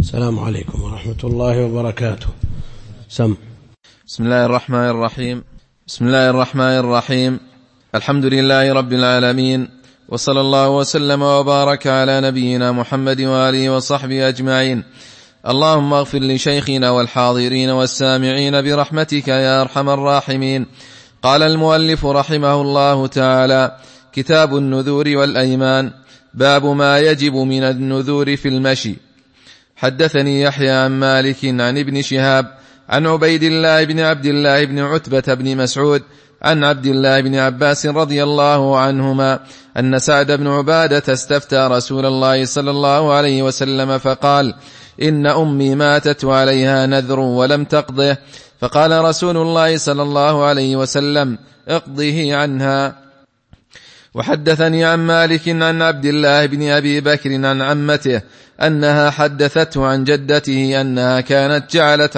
السلام عليكم ورحمة الله وبركاته. بسم الله الرحمن الرحيم. الحمد لله رب العالمين، وصلى الله وسلم وبارك على نبينا محمد وآله وصحبه أجمعين. اللهم اغفر لشيخنا والحاضرين والسامعين برحمتك يا أرحم الراحمين. قال المؤلف رحمه الله تعالى: كتاب النذور والأيمان، باب ما يجب من النذور في المشي. حدثني يحيى عن مالك عن ابن شهاب عن عبيد الله بن عبد الله بن عتبة بن مسعود عن عبد الله بن عباس رضي الله عنهما أن سعد بن عبادة استفتى رسول الله صلى الله عليه وسلم فقال: إن أمي ماتت وعليها نذر ولم تقضه، فقال رسول الله صلى الله عليه وسلم: اقضه عنها. وحدثني عن مالك عن عبد الله بن أبي بكر عن عمته أنها حدثته عن جدته أنها كانت جعلت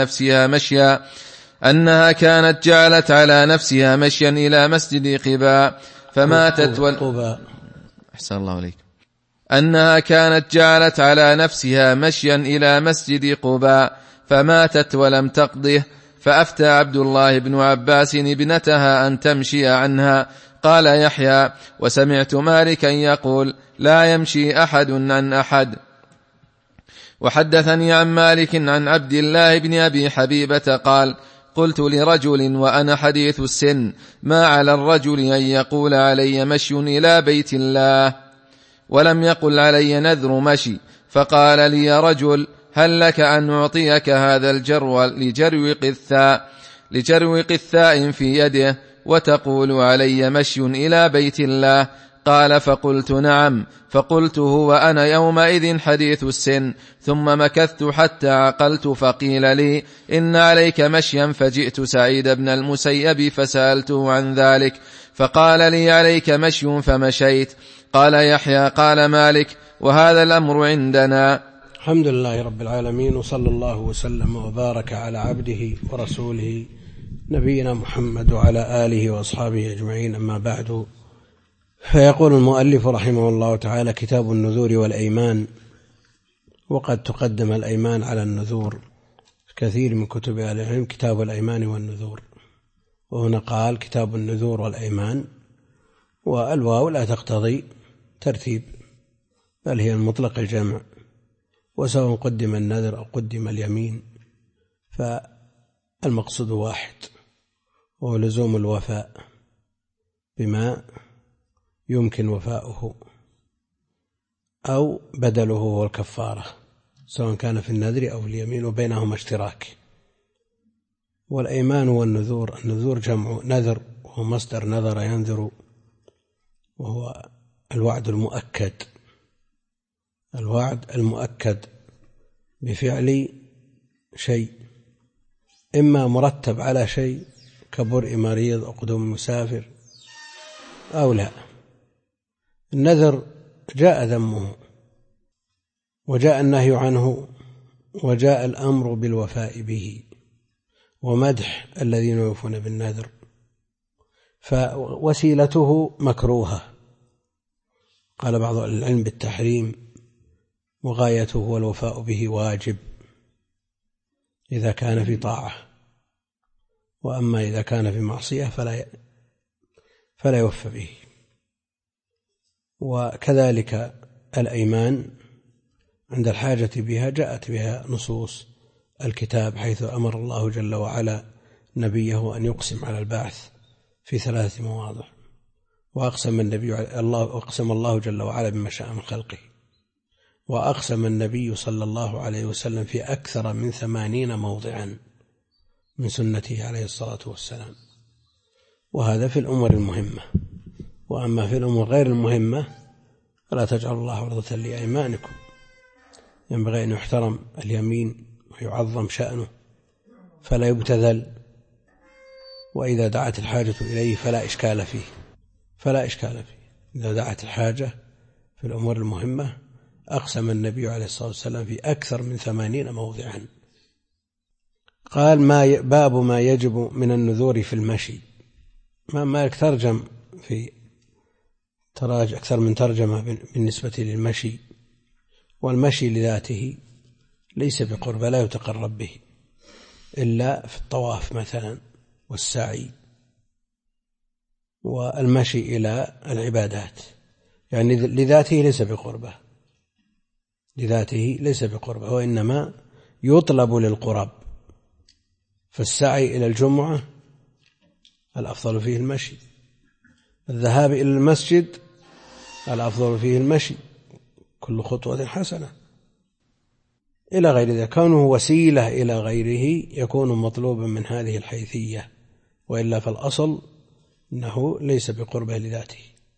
على نفسها مشيا إلى مسجد قباء فماتت أحسن الله عليك. أنها كانت جعلت على نفسها مشيا إلى مسجد قباء فماتت ولم تقضه، فأفتى عبد الله بن عباس ابنتها أن تمشي عنها. قال يحيى: وسمعت مالكا يقول: لا يمشي أحد عن أحد. وحدثني عن مالك عن عبد الله بن أبي حبيبة قال: قلت لرجل وأنا حديث السن: ما على الرجل أن يقول علي مشي إلى بيت الله ولم يقل علي نذر مشي؟ فقال لي رجل: هل لك أن أعطيك هذا الجرو لجرو قثاء في يده وتقول علي مشي إلى بيت الله؟ قال: فقلت نعم. فقلت: هو أنا يومئذ حديث السن. ثم مكثت حتى عقلت، فقيل لي: إن عليك مشيا. فجئت سعيد بن المسيب فسألته عن ذلك، فقال لي: عليك مشي، فمشيت. قال يحيى: قال مالك: وهذا الأمر عندنا. الحمد لله رب العالمين، وصلى الله وسلم وبارك على عبده ورسوله نبينا محمد وعلى آله وأصحابه أجمعين، أما بعد. فيقول المؤلف رحمه الله تعالى: كتاب النذور والأيمان. وقد تقدم الأيمان على النذور كثير من كتب أهل العلم، كتاب الأيمان والنذور، وهنا قال كتاب النذور والأيمان، والواو لا تقتضي ترتيب، بل هي المطلق الجمع، وسواء قدم النذر أو قدم اليمين فالمقصود واحد، وهو لزوم الوفاء بما يمكن وفاؤه، أو بدله هو الكفارة، سواء كان في النذر أو في اليمين، وبينهما اشتراك. والأيمان والنذور، النذور جمع نذر، وهو مصدر نذر ينذر، وهو الوعد المؤكد بفعل شيء، إما مرتب على شيء كبرء مريض أو قدوم مسافر، أو لا. النذر جاء ذمه وجاء النهي عنه وجاء الأمر بالوفاء به ومدح الذين يوفون بالنذر، فوسيلته مكروهة، قال بعض العلم بالتحريم، وغايته هو الوفاء به واجب إذا كان في طاعة، وأما إذا كان في معصية فلا يوفى به. وكذلك الأيمان عند الحاجة بها جاءت بها نصوص الكتاب، حيث أمر الله جل وعلا نبيه أن يقسم على البعث في 3 مواضع، وأقسم الله جل وعلا بما شاء من خلقه، وأقسم النبي صلى الله عليه وسلم في أكثر من 80 موضعا من سنته عليه الصلاة والسلام. وهذا في الأمور المهمة، وأما في الأمور غير المهمة فلا تجعلوا الله عرضة لأيمانكم. ينبغي أن يحترم اليمين ويعظم شأنه فلا يبتذل، وإذا دعت الحاجة إليه فلا إشكال فيه. إذا دعت الحاجة في الأمور المهمة أقسم النبي عليه الصلاة والسلام في أكثر من 80 موضعا. قال: باب ما يجب من النذور في المشي. مالك ترجم في أكثر من ترجمة بالنسبة للمشي، والمشي لذاته ليس بقربة، لا يتقرب به إلا في الطواف مثلا والسعي والمشي إلى العبادات، يعني لذاته ليس بقربة، لذاته ليس بقربة، وإنما يطلب للقرب. فالسعي إلى الجمعة الأفضل فيه المشي، الذهاب إلى المسجد الأفضل فيه المشي، كل خطوة حسنة إلى غير ذلك. كونه وسيلة إلى غيره يكون مطلوبا من هذه الحيثية، وإلا فالأصل أنه ليس بقربة لذاته.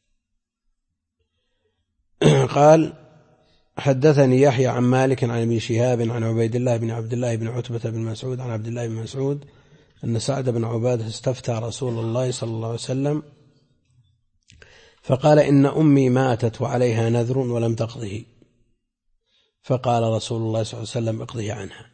قال حدثني يحيى عن مالك عن ابن شهاب عن عبيد الله بن عبد الله بن عتبة بن مسعود عن عبد الله بن مسعود أن سعد بن عبادة استفتى رسول الله صلى الله عليه وسلم فقال إن أمي ماتت وعليها نذر ولم تقضه، فقال رسول الله صلى الله عليه وسلم اقضه عنها.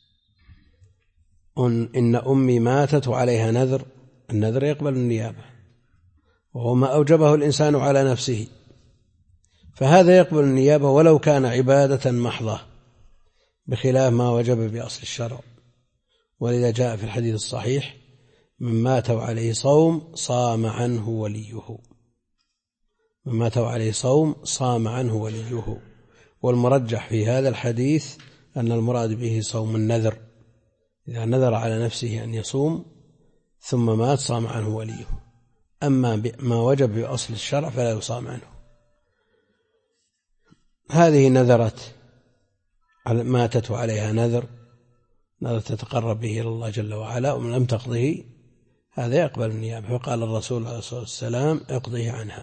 إن أمي ماتت وعليها نذر، النذر يقبل النيابة، وهو ما أوجبه الإنسان على نفسه، فهذا يقبل النيابة ولو كان عبادة محضة، بخلاف ما وجب بأصل الشرع. ولذا جاء في الحديث الصحيح من مات وعليه صوم صام عنه وليه، من مات وعليه صوم صام عنه وليه. والمرجح في هذا الحديث أن المراد به صوم النذر، إذا نذر على نفسه أن يصوم ثم مات صام عنه وليه. أما ما وجب بأصل الشرع فلا يصام عنه. هذه نذرت ماتت عليها نذر تتقرب به إلى الله جل وعلا، ومن لم تقضه هذا يقبل النيابة، فقال الرسول عليه الصلاة والسلام اقضه عنها.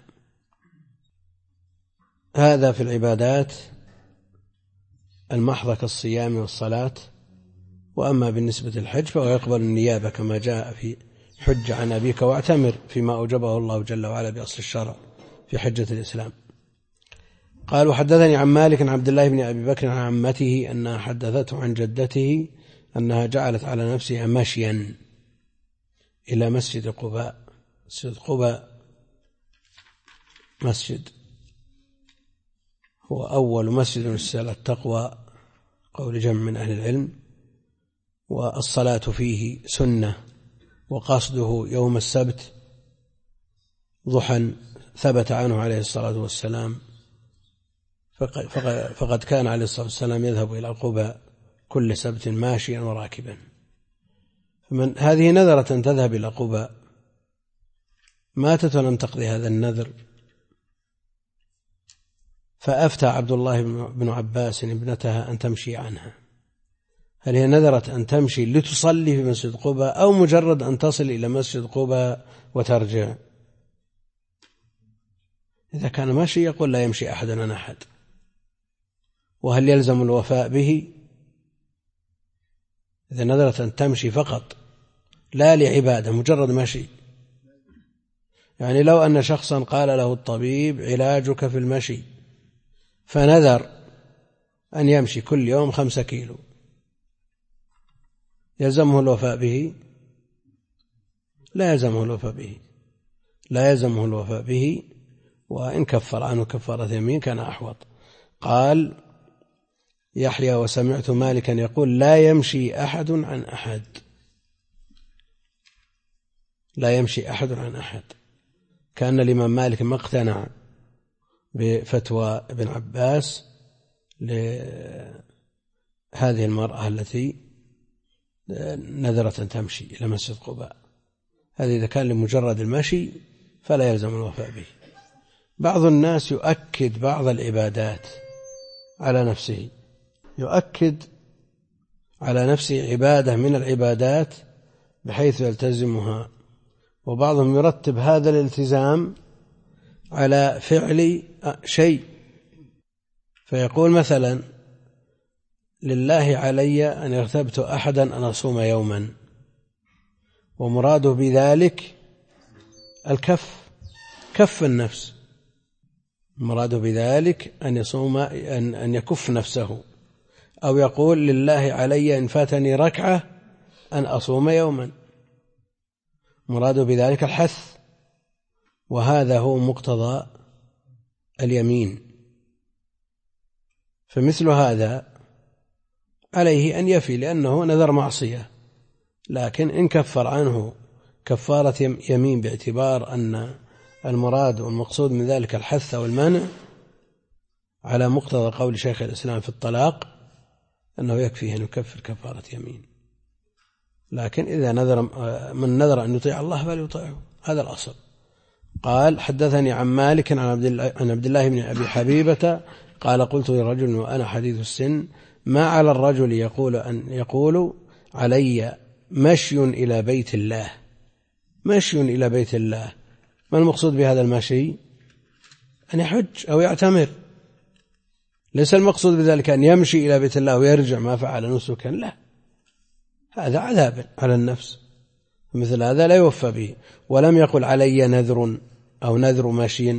هذا في العبادات المحضة كالصيام والصلاة. وأما بالنسبة للحج فهو يقبل النيابة كما جاء في حج عن أبيك واعتمر فيما أوجبه الله جل وعلا بأصل الشرع في حجة الإسلام. قال وحدثني عن مالك عن عبد الله بن أبي بكر عن عمته أنها حدثته عن جدته أنها جعلت على نفسها مشيا إلى مسجد قباء. مسجد قباء مسجد هو أول مسجد أسس على التقوى قول جمع من أهل العلم، والصلاة فيه سنة، وقصده يوم السبت ضحى ثبت عنه عليه الصلاة والسلام، فقد كان عليه الصلاة والسلام يذهب إلى قباء كل سبت ماشيا وراكبا. فمن هذه نذرة أن تذهب إلى قباء، ماتت ولم تقضي هذا النذر، فأفتى عبد الله بن عباس ابنتها أن تمشي عنها. هل هي نذرت أن تمشي لتصلي في مسجد قباء أو مجرد أن تصل إلى مسجد قباء وترجع؟ إذا كان ماشي يقول لا يمشي أحد عن أحد. وهل يلزم الوفاء به؟ إذا نذرت أن تمشي فقط لا لعبادة، مجرد مشي، يعني لو أن شخصا قال له الطبيب علاجك في المشي، فنذر أن يمشي كل يوم 5 كيلو، يلزمه الوفاء به؟ لا يلزمه الوفاء به، لا يلزمه الوفاء به، وإن كفر عنه كفارة يمين كان أحوط. قال يحيى وسمعت مالكا يقول لا يمشي أحد عن أحد، لا يمشي أحد عن أحد. كان الإمام مالك ما اقتنع بفتوى ابن عباس لهذه المرأة التي نذرت أن تمشي إلى مسجد قباء. هذا إذا كان لمجرد المشي فلا يلزم الوفاء به. بعض الناس يؤكد بعض العبادات على نفسه، يؤكد على نفسه عبادة من العبادات بحيث يلتزمها، وبعضهم يرتب هذا الالتزام على فعل شيء، فيقول مثلا لله علي أن اغتبت أحدا أن أصوم يوما، ومراده بذلك الكف، كف النفس، مراده بذلك أن يصوم أن يكف نفسه. أو يقول لله علي إن فاتني ركعة أن أصوم يوما، مراده بذلك الحث، وهذا هو مقتضى اليمين. فمثل هذا عليه أن يفي لأنه نذر معصية، لكن إن كفر عنه كفارة يمين باعتبار أن المراد والمقصود من ذلك الحث والمنع على مقتضى قول شيخ الإسلام في الطلاق أنه يكفيه أن يكفر كفارة يمين. لكن إذا من نذر أن يطيع الله فليطيعه، هذا الأصل. قال حدثني عن مالك عن عبد الله بن أبي حبيبة قال قلت لرجل وأنا حديث السن ما على الرجل يقول علي مشي إلى بيت الله. مشي إلى بيت الله، ما المقصود بهذا المشي؟ أن يحج أو يعتمر، ليس المقصود بذلك أن يمشي إلى بيت الله ويرجع ما فعل نسكا، لا، هذا عذاب على النفس، مثل هذا لا يوفى به. ولم يقل علي نذر أو نذر مشي،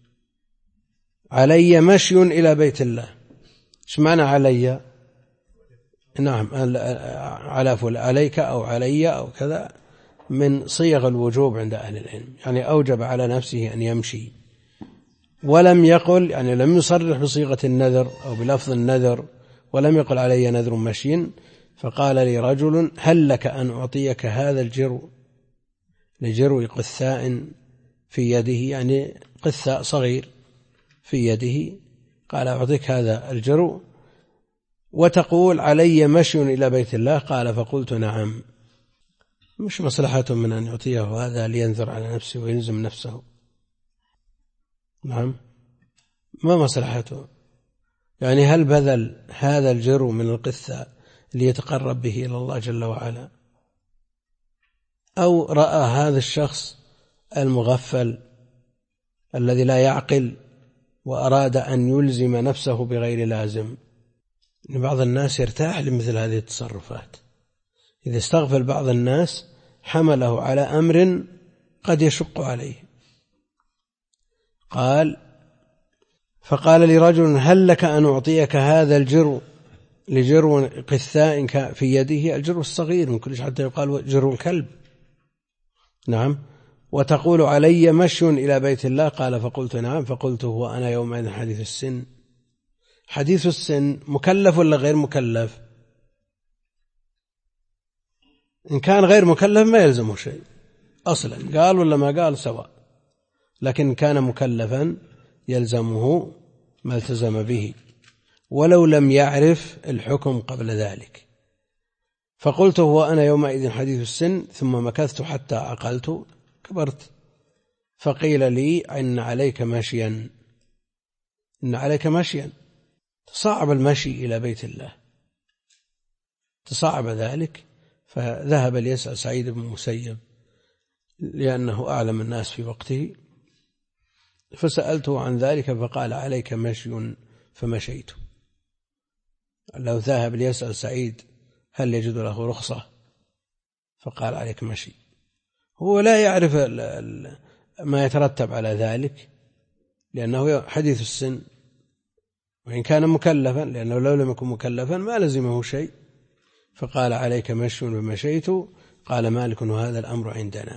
علي مشي إلى بيت الله. ايش معنى علي؟ نعم، عليك أو علي أو كذا من صيغ الوجوب عند أهل العلم، يعني أوجب على نفسه أن يمشي. ولم يقل، يعني لم يصرح بصيغة النذر أو بلفظ النذر، ولم يقل علي نذر مشي. فقال لي رجل هل لك أن أعطيك هذا الجرو، لجرو قثاء في يده، يعني قثاء صغير في يده، قال أعطيك هذا الجرو وتقول علي مشي إلى بيت الله؟ قال فقلت نعم. مش مصلحة من أن يعطيه هذا لينذر على نفسه ويلزم نفسه؟ نعم، ما مصلحته؟ يعني هل بذل هذا الجرو من القثة ليتقرب به إلى الله جل وعلا، أو رأى هذا الشخص المغفل الذي لا يعقل وأراد أن يلزم نفسه بغير لازم؟ إن بعض الناس يرتاح لمثل هذه التصرفات، إذا استغفل بعض الناس حمله على أمر قد يشق عليه. قال فقال لرجل هل لك أن أعطيك هذا الجرو، لجرو قثاء في يده، الجرو الصغير من كل شيء حتى يقال جرو كلب، نعم، وتقول علي مشي إلى بيت الله؟ قال فقلت نعم. فقلت هو أنا يومئذ حديث السن. حديث السن مكلف ولا غير مكلف؟ إن كان غير مكلف ما يلزمه شيء أصلا، قال ولا ما قال سواء، لكن إن كان مكلفا يلزمه ما التزم به ولو لم يعرف الحكم قبل ذلك. فقلت هو أنا يومئذ حديث السن، ثم مكثت حتى عقلت كبرت. فقيل لي إن عليك مشيا، إن عليك مشيا، تصعب المشي إلى بيت الله، تصعب ذلك. فذهب ليسأل سعيد بن المسيب لأنه أعلم الناس في وقته، فسألته عن ذلك فقال عليك مشي، فمشيت. لو ذهب ليسأل سعيد هل يجد له رخصة، فقال عليك مشي. هو لا يعرف ما يترتب على ذلك لأنه حديث السن، وإن كان مكلفا، لأنه لو لم يكن مكلفا ما لزمه شيء. فقال عليك مشي فمشيت. قال مالك وهذا الأمر عندنا،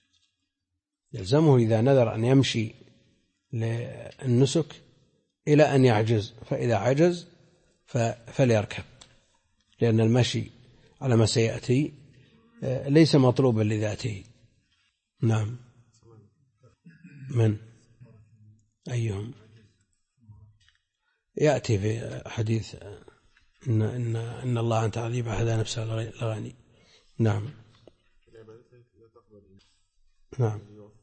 يلزمه إذا نذر أن يمشي للنسك إلى أن يعجز، فإذا عجز فليركب، لأن المشي على ما سيأتي ليس مطلوبا لذاته. نعم. من أيهم؟ يأتي في حديث إن الله عن تعذيب هذا نفسه لغني. نعم. نعم،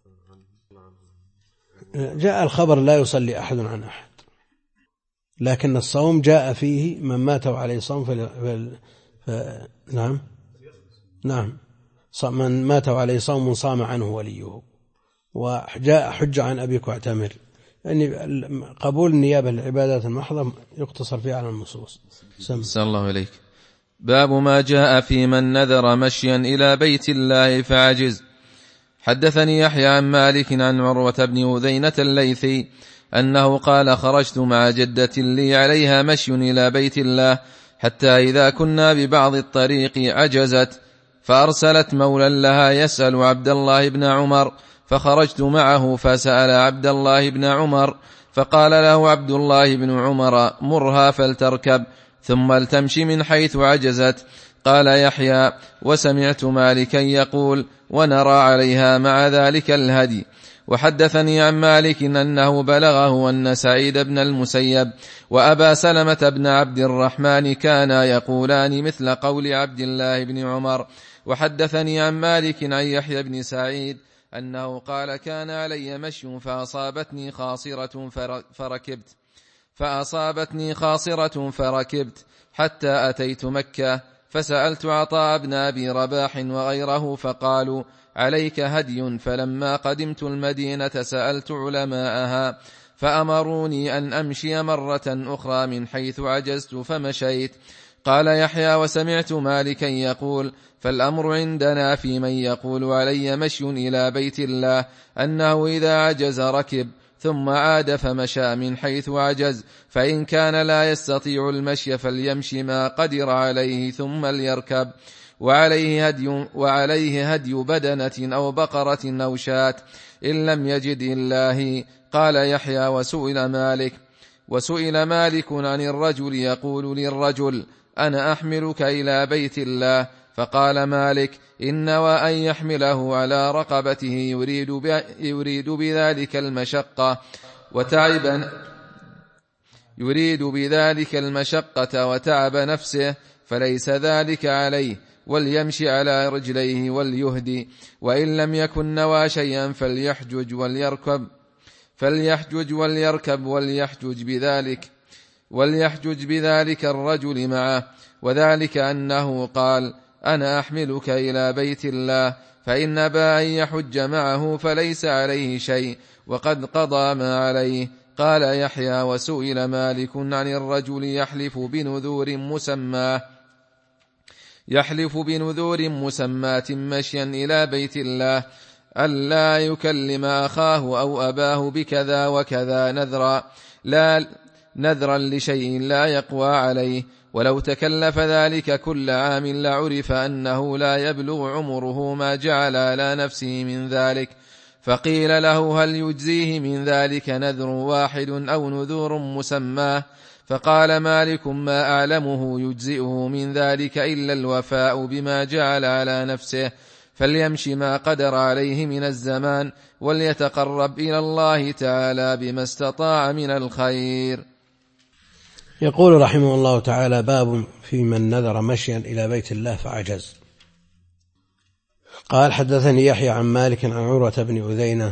جاء الخبر لا يصلي أحد عن أحد، لكن الصوم جاء فيه من مات عليه صوم نعم، نعم، من مات عليه صوم صام عنه وليه. وجاء حج عن أبيك واعتمر، يعني قبول النيابة للعبادات المحضة يقتصر فيها على النصوص. صلى الله عليك. باب ما جاء في من نذر مشيا إلى بيت الله فعجز. حدثني يحيى عن مالك عن عروة بن أذينة الليثي أنه قال خرجت مع جدة لي عليها مشي إلى بيت الله، حتى إذا كنا ببعض الطريق عجزت، فأرسلت مولا لها يسأل عبد الله بن عمر، فخرجت معه فسأل عبد الله بن عمر، فقال له عبد الله بن عمر مرها فلتركب، ثم لتمش من حيث عجزت. قال يحيى: وسمعت مالكا يقول: ونرى عليها مع ذلك الهدي. وحدثني عن مالك أنه بلغه أن سعيد بن المسيب وأبا سلمة بن عبد الرحمن كانا يقولان مثل قول عبد الله بن عمر. وحدثني عن مالك عن يحيى بن سعيد أنه قال: كان علي مشي فأصابتني خاصرة فركبت حتى أتيت مكة، فسألت عطاء بن أبي رباح وغيره فقالوا: عليك هدي. فلما قدمت المدينة سألت علماءها فأمروني أن أمشي مرة أخرى من حيث عجزت فمشيت. قال يحيى: وسمعت مالكا يقول: فالأمر عندنا في من يقول علي مشي إلى بيت الله أنه إذا عجز ركب ثم عاد فمشى من حيث عجز، فإن كان لا يستطيع المشي فليمشي ما قدر عليه ثم ليركب، وعليه هدي بدنة أو بقرة أو شاة إن لم يجد الله. قال يحيى: وسئل مالك عن الرجل يقول للرجل: أنا أحملك إلى بيت الله، فقال مالك: إن وأن يحمله على رقبته يريد بذلك المشقة وتعب نفسه، فليس ذلك عليه، وليمشي على رجليه وليهدي. وإن لم يكن نوى شيئا فليحجج وليركب وليحجج بذلك الرجل معه. وذلك أنه قال: أنا أحملك إلى بيت الله، فإن أبى أن يحج معه فليس عليه شيء وقد قضى ما عليه. قال يحيى: وسئل مالك عن الرجل يحلف بنذور مسماة مشيا إلى بيت الله ألا يكلم أخاه أو أباه بكذا وكذا نذرا لشيء لا يقوى عليه، ولو تكلف ذلك كل عام لعرف أنه لا يبلغ عمره ما جعل على نفسه من ذلك. فقيل له: هل يجزيه من ذلك نذر واحد أو نذور مسماه؟ فقال مالك: ما أعلمه يجزئه من ذلك إلا الوفاء بما جعل على نفسه، فليمشي ما قدر عليه من الزمان، وليتقرب إلى الله تعالى بما استطاع من الخير. يقول رحمه الله تعالى: باب في من نذر مشيا إلى بيت الله فعجز. قال: حدثني يحيى عن مالك عن عروة بن أذينة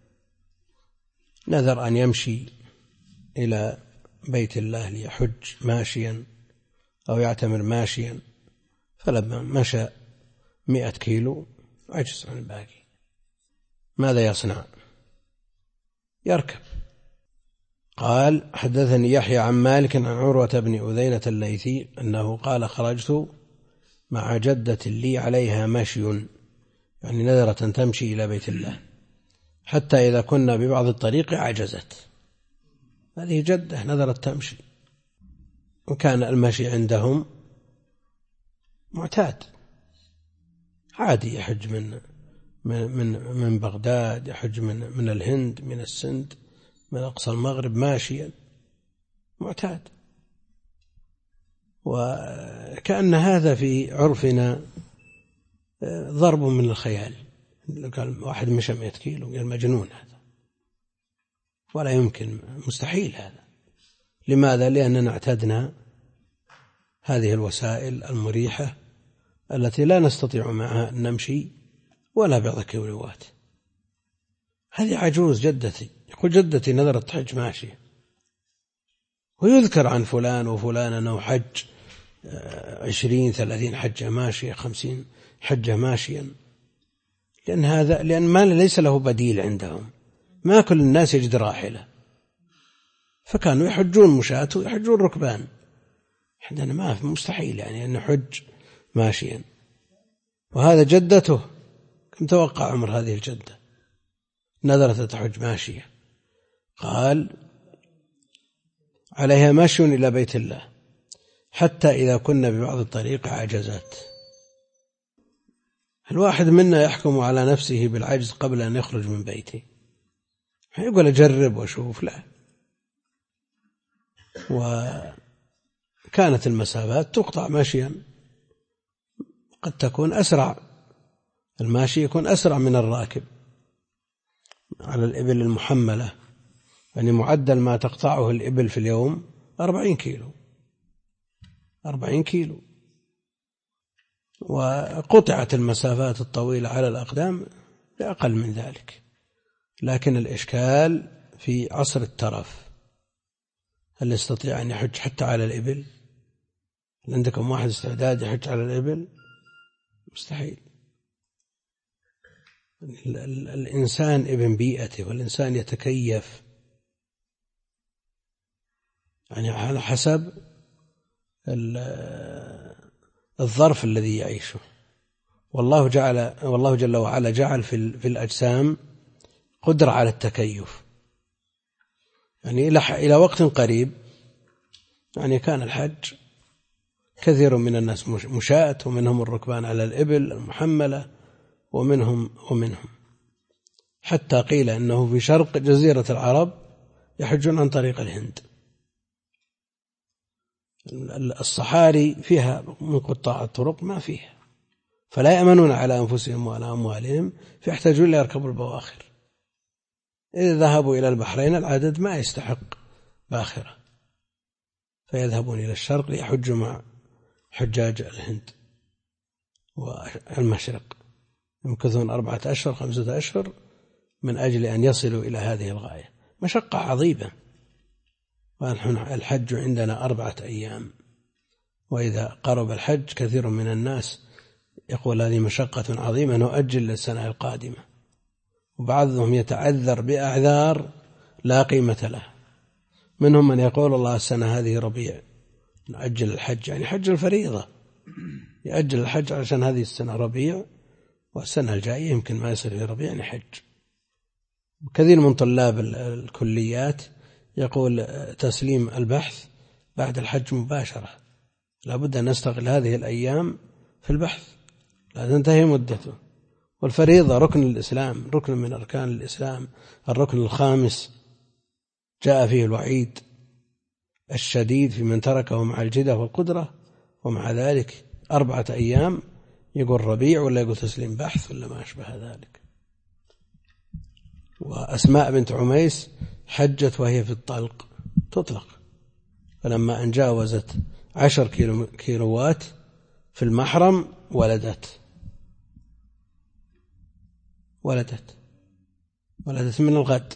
نذر أن يمشي إلى بيت الله ليحج ماشيا أو يعتمر ماشيا، فلما مشى 100 كيلو عجز عن الباقي، ماذا يصنع؟ يركب. قال: حدثني يحيى عن مالك عن عروة بن أذينة الليثي أنه قال: خرجت مع جدة لي عليها مشي، يعني نذرة تمشي إلى بيت الله، حتى إذا كنا ببعض الطريق عجزت. هذه جدة نذرت تمشي، وكان المشي عندهم معتاد عادي، يحج من بغداد، يحج من الهند، من السند، من أقصى المغرب ماشيا، معتاد. وكأن هذا في عرفنا ضرب من الخيال. قال واحد مشى 100 كيلو، قال مجنون هذا، ولا يمكن، مستحيل هذا. لماذا؟ لأننا اعتدنا هذه الوسائل المريحة التي لا نستطيع معها أن نمشي ولا بعض كيلوات. هذه عجوز جدتي، يقول جدتي نذرت تحج ماشية، ويذكر عن فلان وفلان أنه حج 20-30 حجة ماشية، 50 حجة ماشيا، لأن ما ليس له بديل عندهم، ما كل الناس يجد راحلة، فكانوا يحجون مشاة ويحجون ركبان. عندنا ما في، مستحيل يعني أن نحج ماشيا. وهذا جدته، كم توقع عمر هذه الجدة؟ نذرت تحج ماشية. قال: عليها مشي إلى بيت الله حتى إذا كنا ببعض الطريق عجزت. الواحد منا يحكم على نفسه بالعجز قبل أن يخرج من بيته، يقول أجرب وأشوف، لا. كانت المسافات تقطع مشيا، قد تكون أسرع، الماشي يكون أسرع من الراكب على الإبل المحملة، يعني معدل ما تقطعه الإبل في اليوم 40 كيلو، 40 كيلو. وقطعت المسافات الطويلة على الأقدام بأقل من ذلك. لكن الإشكال في عصر الترف، هل يستطيع أن يحج حتى على الإبل؟ هل عندكم واحد استعداد يحج على الإبل؟ مستحيل. الإنسان ابن بيئته، والإنسان يتكيف يعني على حسب الظرف الذي يعيشه. والله جل وعلا جعل في الأجسام قدرة على التكيف. يعني إلى وقت قريب يعني كان الحج كثير من الناس مشاة، ومنهم الركبان على الإبل المحملة، ومنهم حتى قيل أنه في شرق جزيرة العرب يحجون عن طريق الهند. الصحاري فيها من قطاع الطرق ما فيها، فلا يأمنون على أنفسهم وعلى أموالهم، فيحتاجون ليركبوا البواخر. إذا ذهبوا إلى البحرين العدد ما يستحق باخرة، فيذهبون إلى الشرق ليحجوا مع حجاج الهند والمشرق، يمكثون 4 أشهر 5 أشهر من أجل أن يصلوا إلى هذه الغاية. مشقة عظيمة. ونحن الحج عندنا 4 أيام، وإذا قرب الحج كثير من الناس يقول هذه مشقة عظيمة نؤجل للسنة القادمة، وبعضهم يتعذر بأعذار لا قيمة لها. منهم من يقول الله السنة هذه ربيع نؤجل الحج، يعني حج الفريضة يأجل الحج عشان هذه السنة ربيع، والسنة الجاية يمكن ما يصير في ربيع نحج. كثير من طلاب الكليات يقول تسليم البحث بعد الحج مباشرة، لابد أن نستغل هذه الأيام في البحث لا تنتهي مدته. والفريضة ركن الإسلام، ركن من أركان الإسلام، الركن الخامس جاء فيه الوعيد الشديد في من تركه مع الجدة والقدرة، ومع ذلك 4 أيام يقول ربيع ولا يقول تسليم بحث ولا ما أشبه ذلك. وأسماء بنت عميس حجت وهي في الطلق تطلق، فلما أن جاوزت 10 كيلوات في المحرم ولدت من الغد.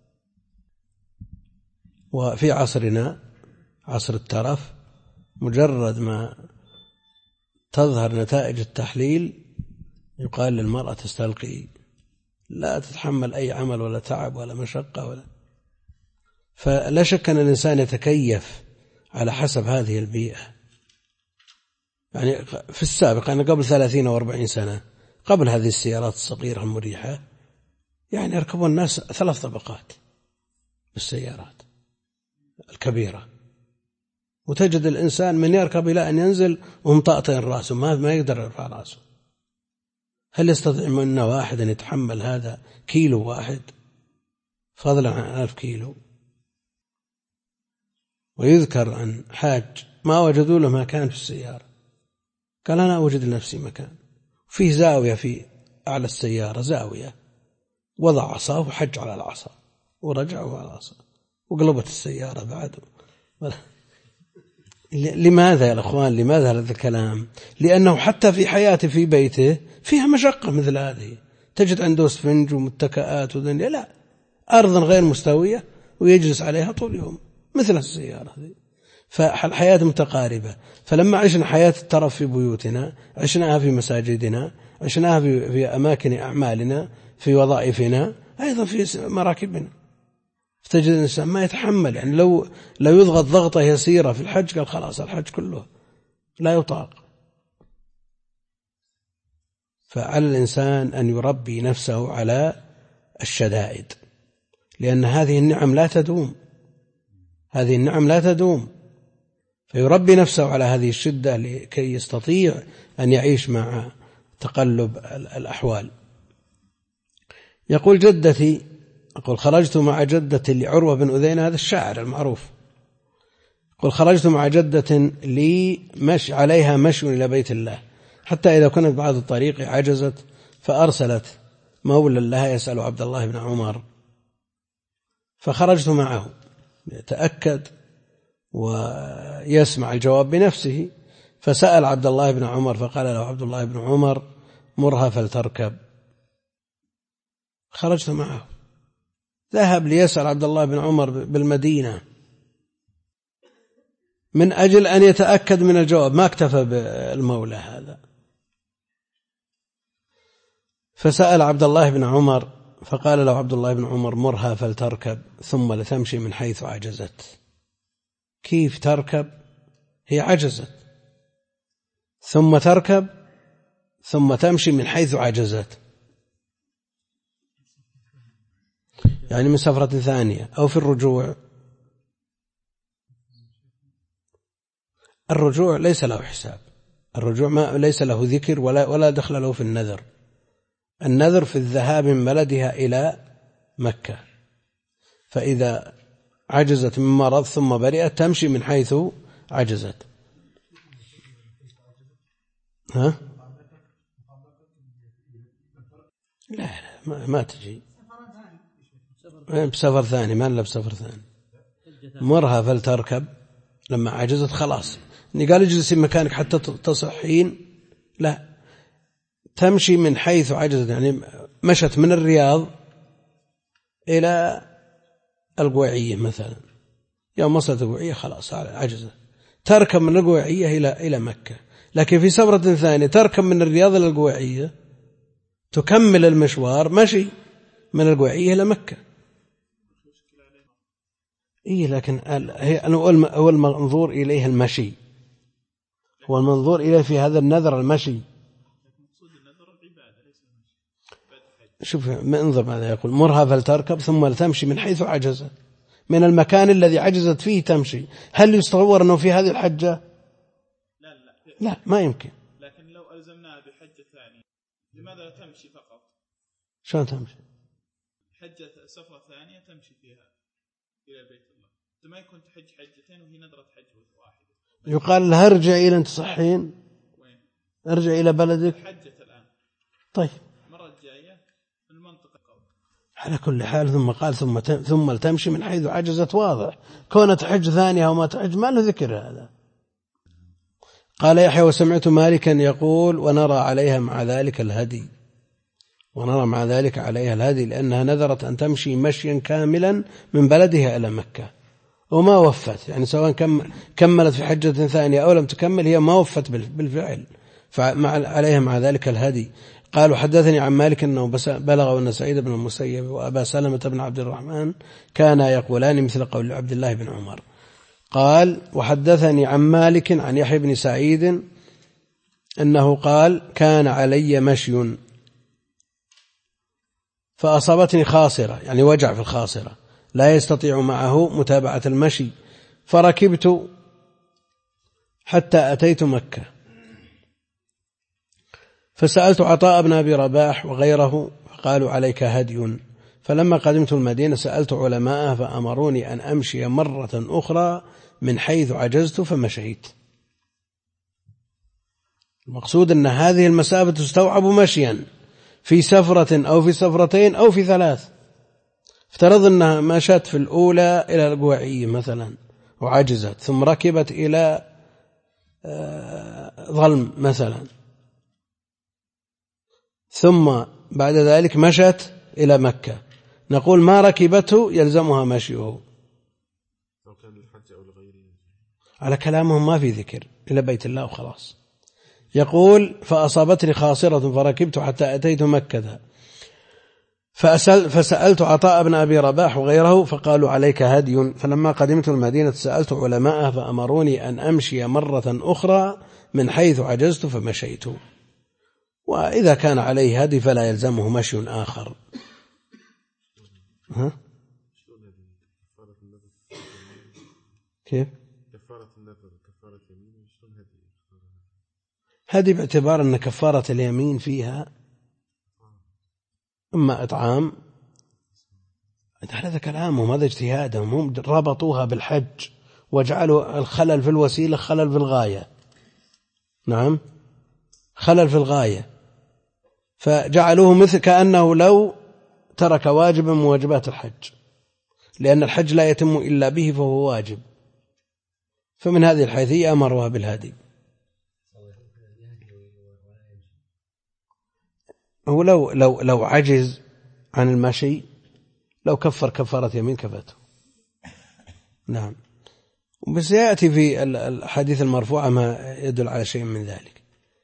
وفي عصرنا عصر الترف مجرد ما تظهر نتائج التحليل يقال للمرأة تستلقي، لا تتحمل أي عمل ولا تعب ولا مشقة فلا شك أن الإنسان يتكيف على حسب هذه البيئة. يعني في السابق أنا قبل 30 أو 40 سنة قبل هذه السيارات الصغيرة المريحة يعني يركبون الناس 3 طبقات بالسيارات الكبيرة، وتجد الإنسان من يركب إلى أن ينزل وهم طاطين رأسه ما يقدر يرفع رأسه. هل يستطيع منا واحد أن يتحمل هذا كيلو واحد فضلا عن 1000 كيلو؟ ويذكر عن حاج ما وجدوا له مكان في السيارة، قال أنا أوجد لنفسي مكان، فيه زاوية في أعلى السيارة زاوية، وضع عصاه وحج على العصا ورجعوا على العصا وقلبت السيارة بعده. لماذا يا الأخوان؟ لماذا هذا الكلام؟ لأنه حتى في حياته في بيته فيها مشقة مثل هذه، تجد عنده اسفنج ومتكئات ودنيا، لا أرض غير مستوية ويجلس عليها طول اليوم مثل السيارة هذه. فالحياة متقاربة. فلما عشنا حياة الترف في بيوتنا، عشناها في مساجدنا، عشناها في أماكن أعمالنا، في وظائفنا، أيضا في مراكبنا، فتجد الإنسان ما يتحمل. يعني لو يضغط ضغطة يسيرة في الحج قال خلاص الحج كله لا يطاق. فعلى الإنسان أن يربي نفسه على الشدائد، لأن هذه النعم لا تدوم، فيربي نفسه على هذه الشدة لكي يستطيع أن يعيش مع تقلب الأحوال. يقول جدتي، خرجت مع جدتي لعروة بن أذينة، هذا الشاعر المعروف، قل خرجت مع جدة لي مشي عليها مشي إلى بيت الله، حتى إذا كانت بعد الطريق عجزت فأرسلت مولى لها يسأل عبد الله بن عمر، فخرجت معه يتأكد ويسمع الجواب بنفسه، فسأل عبد الله بن عمر فقال له عبد الله بن عمر مرها فلتركب. خرجت معه، ذهب ليسأل عبد الله بن عمر بالمدينة من أجل أن يتأكد من الجواب، ما اكتفى بالمولى هذا. فسأل عبد الله بن عمر فقال له عبد الله بن عمر مرها فلتركب ثم لتمشي من حيث عجزت. كيف تركب؟ هي عجزت، ثم تركب ثم تمشي من حيث عجزت، يعني من سفرة ثانية. أو في الرجوع، الرجوع ليس له حساب، الرجوع ما ليس له ذكر ولا دخل له في النذر. النذر في الذهاب من بلدها إلى مكة، فإذا عجزت من مرض ثم برئت تمشي من حيث عجزت. ها؟ لا ما تجي بسفر ثاني، ما إلا بسفر ثاني. مرها فلتركب لما عجزت خلاص، قال اجلسي مكانك حتى تصحين، لا، تمشي من حيث عجزت، يعني مشت من الرياض إلى القويعية مثلا، يوم وصلت القويعية خلاص عجزت، تركب من القويعية إلى مكة. لكن في سفرة ثانية تركب من الرياض إلى القويعية، تكمل المشوار مشي من القويعية إلى مكة. لكن هو المنظور إليه المشي، هو المنظور إليه في هذا النذر المشي. شوف انظر ماذا يقول، مرها فلتركب ثم لتمشي من حيث عجزت، من المكان الذي عجزت فيه تمشي. هل يتصور أنه في هذه الحجة؟ لا ما يمكن. لكن لو ألزمناها بحجة ثانية لماذا لا تمشي فقط؟ شلون تمشي؟ حجة سفرة ثانية تمشي فيها إلى بيت الله، ما يكون تحج حجتين وهي نذرة حج واحدة. يقال لها ارجع إلى أنت تصحين، وين؟ ارجع إلى بلدك. حجة الآن. طيب المرة الجاية في المنطقة قول. على كل حال ثم قال ثم لتمشي من حيث عجزت، واضح كونت حج ثانية وما تحج ما له ذكر هذا. قال يحيى وسمعت مالكا يقول ونرى عليها مع ذلك الهدي، ونرى مع ذلك عليها الهدي، لأنها نذرت أن تمشي مشيا كاملا من بلدها إلى مكة وما وفت، يعني سواء كملت في حجة ثانية أو لم تكمل هي ما وفت بالفعل، فعليها مع ذلك الهدي. قالوا حدثني عن مالك أنه بلغ أن سعيد بن المسيب وأبا سلمة بن عبد الرحمن كانا يقولان مثل قول عبد الله بن عمر. قال وحدثني عن مالك عن يحيى بن سعيد أنه قال كان علي مشي فأصابتني خاصرة، يعني وجع في الخاصرة لا يستطيع معه متابعة المشي، فركبت حتى أتيت مكة، فسألت عطاء بن أبي رباح وغيره فقالوا عليك هدي، فلما قدمت المدينة سألت علماءها فأمروني أن أمشي مرة أخرى من حيث عجزت فمشيت. المقصود أن هذه المسافة تستوعب مشيا في سفرة أو في سفرتين أو في ثلاث. افترض أنها مشت في الأولى إلى القويعية مثلا وعجزت، ثم ركبت إلى ظلم مثلا، ثم بعد ذلك مشت إلى مكة، نقول ما ركبته يلزمها مشيه على كلامهم، ما في ذكر إلى بيت الله وخلاص. يقول فأصابتني خاصرة فركبت حتى أتيت مكة، فسألت عطاء بن أبي رباح وغيره فقالوا عليك هدي، فلما قدمت المدينة سألت علماءها فأمروني أن أمشي مرة أخرى من حيث عجزت فمشيت، وإذا كان عليه هدي فلا يلزمه مشي آخر. ها؟ كيف؟ هذه باعتبار أن كفارة اليمين فيها إما إطعام، هذا كلامهم، هذا اجتهادهم، هم ربطوها بالحج واجعلوا الخلل في الوسيلة خلل في الغاية. نعم، خلل في الغاية، فجعلوه مثل كأنه لو ترك واجبا من واجبات الحج، لأن الحج لا يتم إلا به فهو واجب. فمن هذه الحيثية أمرها بالهدي. هو لو عجز عن المشي، لو كفر كفارة يمين كفته. نعم، بس يأتي في الحديث المرفوعة ما يدل على شيء من ذلك.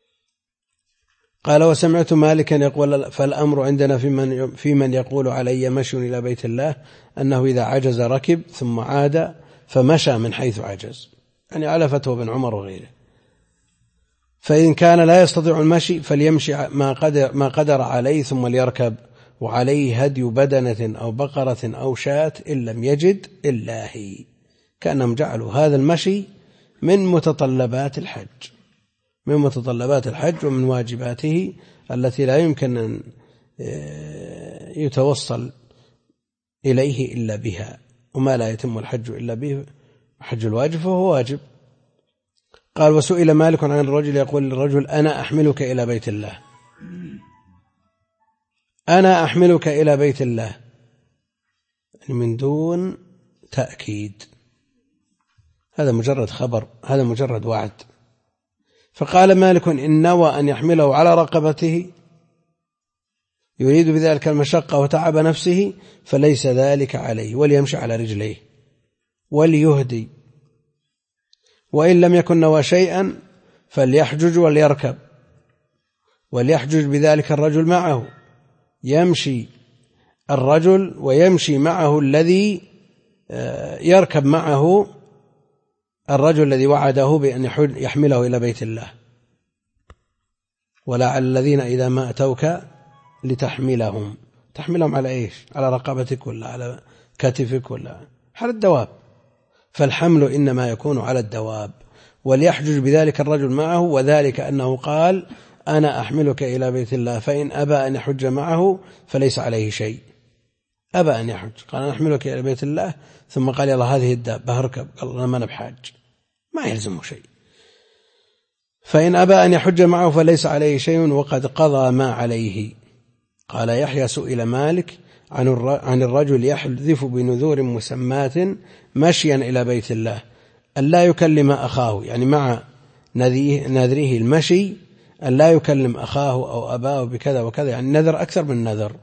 قال: وسمعت مالكا يقول: فالأمر عندنا في من يقول علي مشي إلى بيت الله أنه إذا عجز ركب ثم عاد فمشى من حيث عجز، يعني على فتوى بن عمر وغيره. فإن كان لا يستطيع المشي فليمشي ما قدر عليه ثم ليركب، وعليه هدي بدنة أو بقرة أو شاة إن لم يجد إلا هي. كأنهم جعلوا هذا المشي من متطلبات الحج، من متطلبات الحج ومن واجباته التي لا يمكن أن يتوصل إليه إلا بها، وما لا يتم الحج إلا به حج الواجب فهو واجب. قال: وسئل مالك عن الرجل يقول للرجل: أنا أحملك إلى بيت الله، أنا أحملك إلى بيت الله، من دون تأكيد، هذا مجرد خبر، هذا مجرد وعد. فقال مالك: إن نوى أن يحمله على رقبته يريد بذلك المشقة وتعب نفسه فليس ذلك عليه، وليمشي على رجليه وليهدي، وإن لم يكن نوى شيئا فليحجج وليركب، وليحجج بذلك الرجل معه، يمشي الرجل ويمشي معه الذي يركب معه الرجل الذي وعده بأن يحمله إلى بيت الله. ولا على الذين إذا ما أتوك لتحملهم، تحملهم على إيش؟ على رقبتك ولا على كتفك ولا على الدواب، فالحمل إنما يكون على الدواب. وليحجج بذلك الرجل معه، وذلك أنه قال: أنا أحملك إلى بيت الله، فإن أبى أن يحج معه فليس عليه شيء. أبى أن يحج، قال: أنا أحملك إلى بيت الله، ثم قال: يلا هذه الدابة اركب، قال: أنا ما بحاج، ما يلزمه شيء. فإن أبى أن يحج معه فليس عليه شيء وقد قضى ما عليه. قال يحيى: سئل مالك عن الرجل يحلف بنذور مسمات مشيا إلى بيت الله أن لا يكلم أخاه، يعني مع نذره المشي أن لا يكلم أخاه أو أباه بكذا وكذا، يعني نذر أكثر من نذر،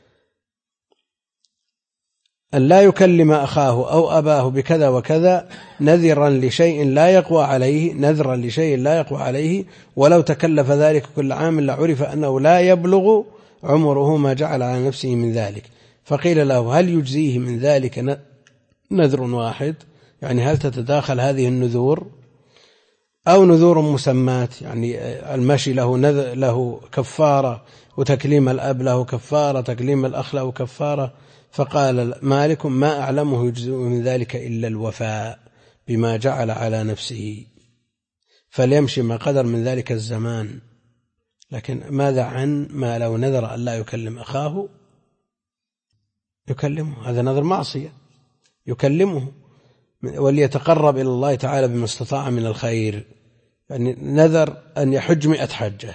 أن لا يكلم أخاه أو أباه بكذا وكذا نذرا لشيء لا يقوى عليه، نذرا لشيء لا يقوى عليه، ولو تكلف ذلك كل عام لعرف أنه لا يبلغ عمره ما جعل على نفسه من ذلك. فقيل له: هل يجزيه من ذلك نذر واحد؟ يعني هل تتداخل هذه النذور أو نذور مسمات؟ يعني المشي له كفارة، وتكليم الأب له كفارة، تكليم الأخ له كفارة. فقال مالك: ما أعلمه يجزئ من ذلك إلا الوفاء بما جعل على نفسه، فليمشي ما قدر من ذلك الزمان. لكن ماذا عن ما لو نذر أن لا يكلم أخاه؟ يكلمه، هذا نذر معصية، يكلمه، وليتقرب إلى الله تعالى بما استطاع من الخير. يعني نذر أن يحج 100 حجة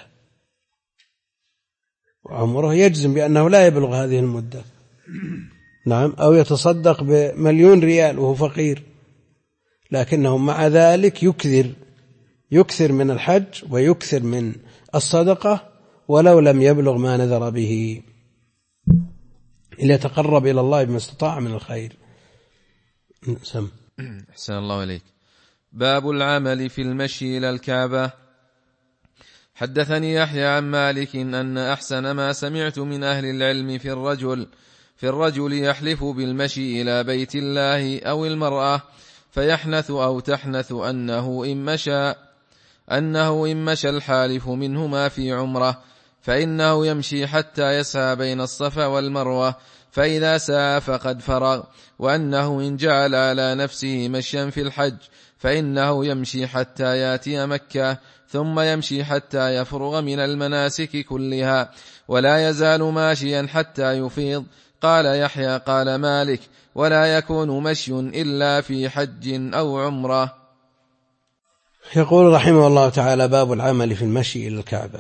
وعمره يجزم بأنه لا يبلغ هذه المدة، نعم، أو يتصدق ب1,000,000 ريال وهو فقير، لكنه مع ذلك يكثر من الحج ويكثر من الصدقة ولو لم يبلغ ما نذر به، ليتقرب إلى الله بما استطاع من الخير. أحسن الله إليك. باب العمل في المشي إلى الكعبة. حدثني يحيى عن مالك أن أحسن ما سمعت من أهل العلم في الرجل يحلف بالمشي إلى بيت الله أو المرأة فيحنث أو تحنث أنه إن مشى الحالف منهما في عمره فإنه يمشي حتى يسعى بين الصفا والمروة، فإذا سعى فقد فرغ، وأنه إن جعل على نفسه مشيا في الحج فإنه يمشي حتى يأتي مكة، ثم يمشي حتى يفرغ من المناسك كلها، ولا يزال ماشيا حتى يفيض، قال يحيى قال مالك: ولا يكون مشي إلا في حج أو عمرة. يقول رحمه الله تعالى: باب العمل في المشي إلى الكعبة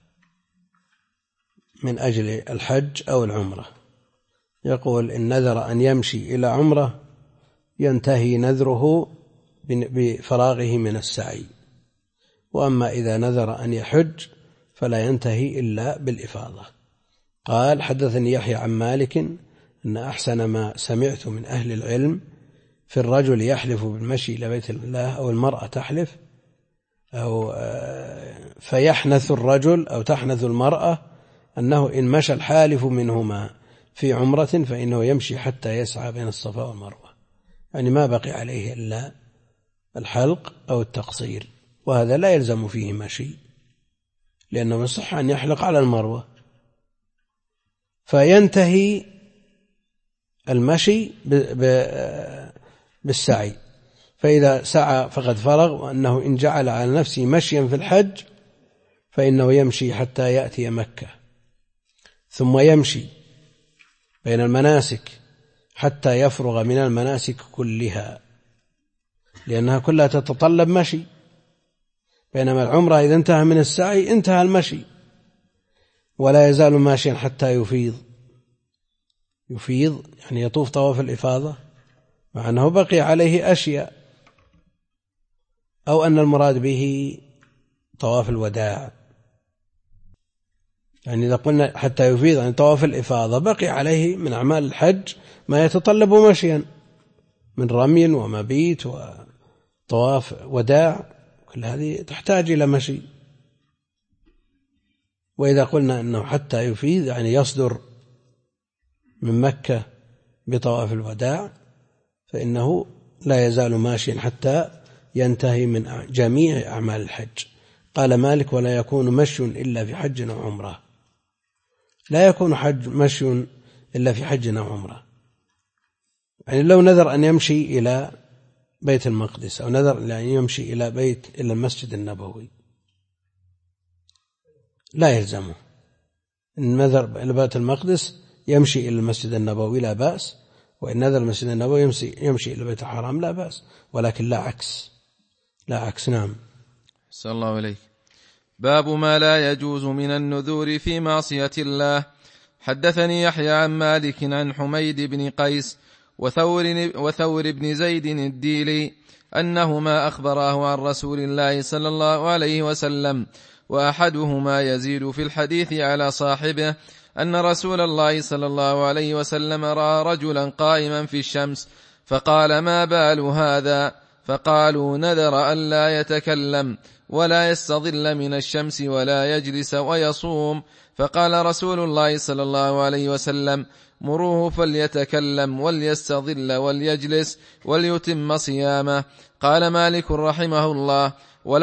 من أجل الحج أو العمرة. يقول: إن نذر أن يمشي إلى عمرة ينتهي نذره بفراغه من السعي، وأما إذا نذر أن يحج فلا ينتهي إلا بالإفاضة. قال: حدثني يحيى عن مالك أن أحسن ما سمعت من أهل العلم في الرجل يحلف بالمشي إلى بيت الله أو المرأة تحلف أو فيحنث الرجل أو تحنث المرأة أنه إن مشى الحالف منهما في عمرة فإنه يمشي حتى يسعى بين الصفا والمروة، يعني ما بقي عليه إلا الحلق أو التقصير، وهذا لا يلزم فيه مشي، لأنه يصح أن يحلق على المروة، فينتهي المشي بالسعي. فإذا سعى فقد فرغ، وأنه إن جعل على نفسه مشيا في الحج فإنه يمشي حتى يأتي مكة، ثم يمشي بين المناسك حتى يفرغ من المناسك كلها، لأنها كلها تتطلب مشي، بينما العمرة إذا انتهى من السعي انتهى المشي، ولا يزال ماشيا حتى يفيض يعني يطوف طواف الإفاضة، مع أنه بقي عليه أشياء، أو أن المراد به طواف الوداع. يعني إذا قلنا حتى يفيض عن طواف الإفاضة بقي عليه من أعمال الحج ما يتطلب مشيا من رمي ومبيت وطواف وداع، كل هذه تحتاج إلى مشي. وإذا قلنا أنه حتى يفيض يعني يصدر من مكة بطواف الوداع فإنه لا يزال ماشيا حتى ينتهي من جميع أعمال الحج. قال مالك: ولا يكون مشي إلا في حج أو عمرة. لا يكون مشي إلا في حج أو عمرة، يعني لو نذر أن يمشي إلى بيت المقدس أو نذر أن يمشي إلى المسجد النبوي لا يلزمه. إن نذر إلى بيت المقدس يمشي إلى المسجد النبوي لا بأس، وإن نذر المسجد النبوي يمشي إلى بيت الحرام لا بأس، ولكن لا عكس. نعم. صلى الله عليه. باب ما لا يجوز من النذور في معصية الله. حدثني يحيى عن مالك عن حميد بن قيس وثور بن زيد الديلي أنهما أخبراه عن رسول الله صلى الله عليه وسلم، وأحدهما يزيد في الحديث على صاحبه، أن رسول الله صلى الله عليه وسلم رأى رجلا قائما في الشمس فقال: ما بال هذا؟ فقالوا: نذر أن لا يتكلم ولا يستظل من الشمس ولا يجلس ويصوم. فقال رسول الله صلى الله عليه وسلم: مروه فليتكلم وليستظل وليجلس وليتم صيامه. قال مالك رحمه الله: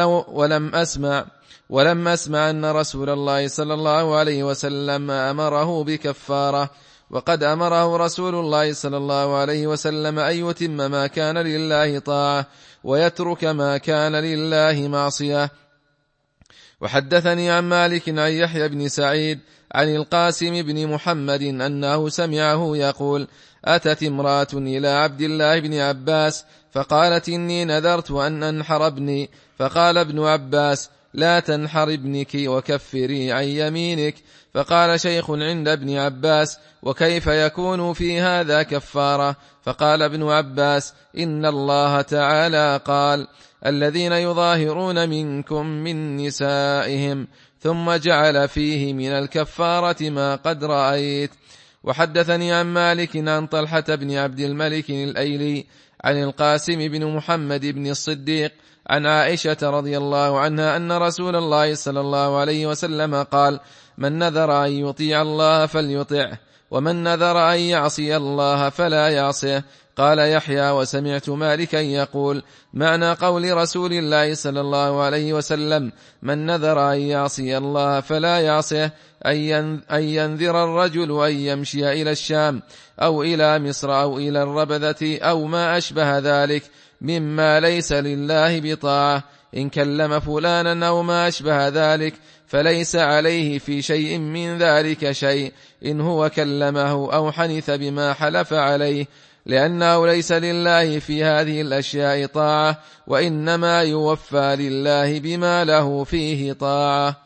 ولم أسمع أن رسول الله صلى الله عليه وسلم أمره بكفارة، وقد أمره رسول الله صلى الله عليه وسلم أن يتم ما كان لله طاعة ويترك ما كان لله معصية. وحدثني عن مالك عن يحيى بن سعيد عن القاسم بن محمد أنه سمعه يقول: أتت امرأة إلى عبد الله بن عباس فقالت: إني نذرت أن أنحر ابني. فقال ابن عباس: لا تنحر ابنك وكفري عن يمينك. فقال شيخ عند ابن عباس: وكيف يكون في هذا كفارة؟ فقال ابن عباس: إن الله تعالى قال: الذين يظاهرون منكم من نسائهم، ثم جعل فيه من الكفارة ما قد رأيت. وحدثني عن مالك عن طلحة بن عبد الملك الأيلي عن القاسم بن محمد بن الصديق عن عائشة رضي الله عنها أن رسول الله صلى الله عليه وسلم قال: من نذر أن يطيع الله فليطعه، ومن نذر أن يعصي الله فلا يعصيه. قال يحيى: وسمعت مالكا يقول: معنى قول رسول الله صلى الله عليه وسلم: من نذر أن يعصي الله فلا يعصيه، أن ينذر الرجل أن يمشي إلى الشام أو إلى مصر أو إلى الربذة أو ما أشبه ذلك مما ليس لله بطاعة، إن كلم فلانا أو ما أشبه ذلك، فليس عليه في شيء من ذلك شيء إن هو كلمه أو حنث بما حلف عليه، لأنه ليس لله في هذه الأشياء طاعة، وإنما يوفى لله بما له فيه طاعة.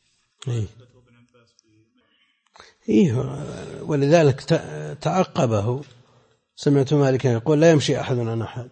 ولذلك تعقبه. سمعت مالك يقول لا يمشي أحد عن أحد.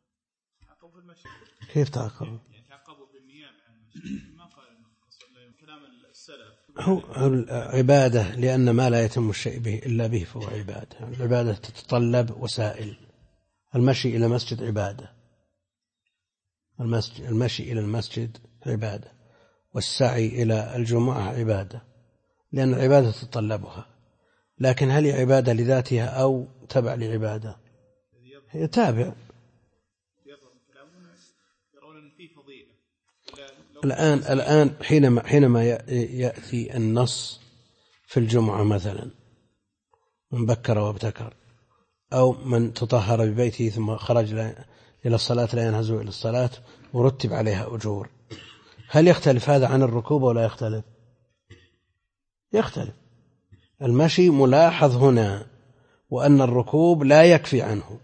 كيف تعقبه؟ تعقبوا بالنيابة عن المشي، ما قال كلام السلف هو عبادة، لأن ما لا يتم الشيء به إلا به فهو عبادة. العبادة تتطلب وسائل. المشي إلى مسجد عبادة، المشي إلى المسجد عبادة، والسعي إلى الجمعة عبادة، لأن العبادة تتطلبها. لكن هل هي عبادة لذاتها أو تبع لعبادة؟ هي تابع. الآن حينما يأتي النص في الجمعة مثلا، من بكر وابتكر، أو من تطهر ببيته ثم خرج إلى الصلاة لا ينهز إلى الصلاة ورتب عليها أجور، هل يختلف هذا عن الركوب ولا يختلف؟ يختلف. المشي ملاحظ هنا، وأن الركوب لا يكفي عنه،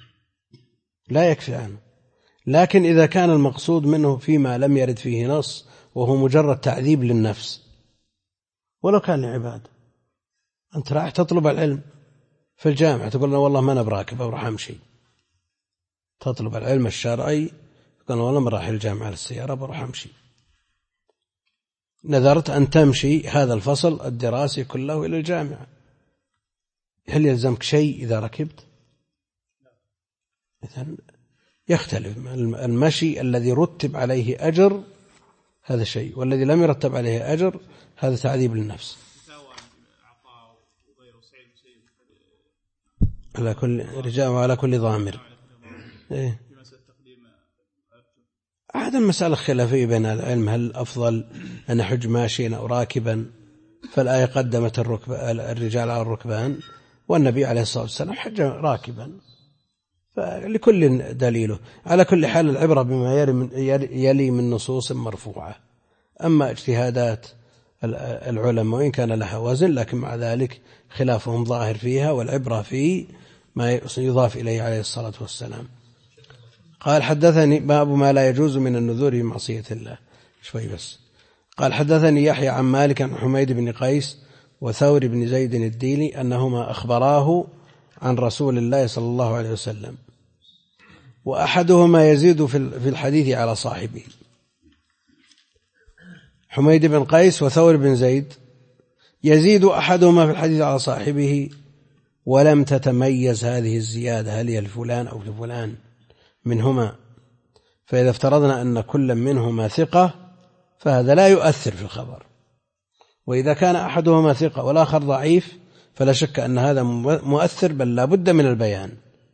لكن إذا كان المقصود منه فيما لم يرد فيه نص وهو مجرد تعذيب للنفس، ولو كان لعبادة، أنت راح تطلب العلم في الجامعة تقول له والله ما أنا براكب أو راح أمشي، تطلب العلم الشرعي تقول والله ما راح الجامعة للسيارة بروح أمشي، نذرت أن تمشي هذا الفصل الدراسي كله إلى الجامعة، هل يلزمك شيء إذا ركبت؟ إذن يختلف. المشي الذي رتب عليه أجر هذا شيء، والذي لم يرتب عليه أجر هذا تعذيب للنفس. على كل رجاء وعلى كل ضامر. هذا المسألة خلافية بين العلم، هل أفضل أن أحج ماشيا أو راكبا؟ فالآية قدمت الرجال على الركبان، والنبي عليه الصلاة والسلام حج راكبا، فلكل دليله. على كل حال العبرة بما يلي من نصوص مرفوعة. أما اجتهادات العلماء وإن كان لها وزن، لكن مع ذلك خلافهم ظاهر فيها، والعبرة في ما يضاف إليه عليه الصلاة والسلام. قال حدثني باب ما لا يجوز من النذور بمعصية الله. شوي بس. قال حدثني يحيى عن مالك عن حميد بن قيس وثور بن زيد الديلي أنهما أخبراه عن رسول الله صلى الله عليه وسلم، وأحدهما يزيد في الحديث على صاحبه. حميد بن قيس وثور بن زيد يزيد أحدهما في الحديث على صاحبه، ولم تتميز هذه الزيادة هل هي لفلان أو لفلان منهما، فإذا افترضنا أن كل منهما ثقة فهذا لا يؤثر في الخبر، وإذا كان أحدهما ثقة والآخر ضعيف فلا شك أن هذا مؤثر، بل لا بد من البيان.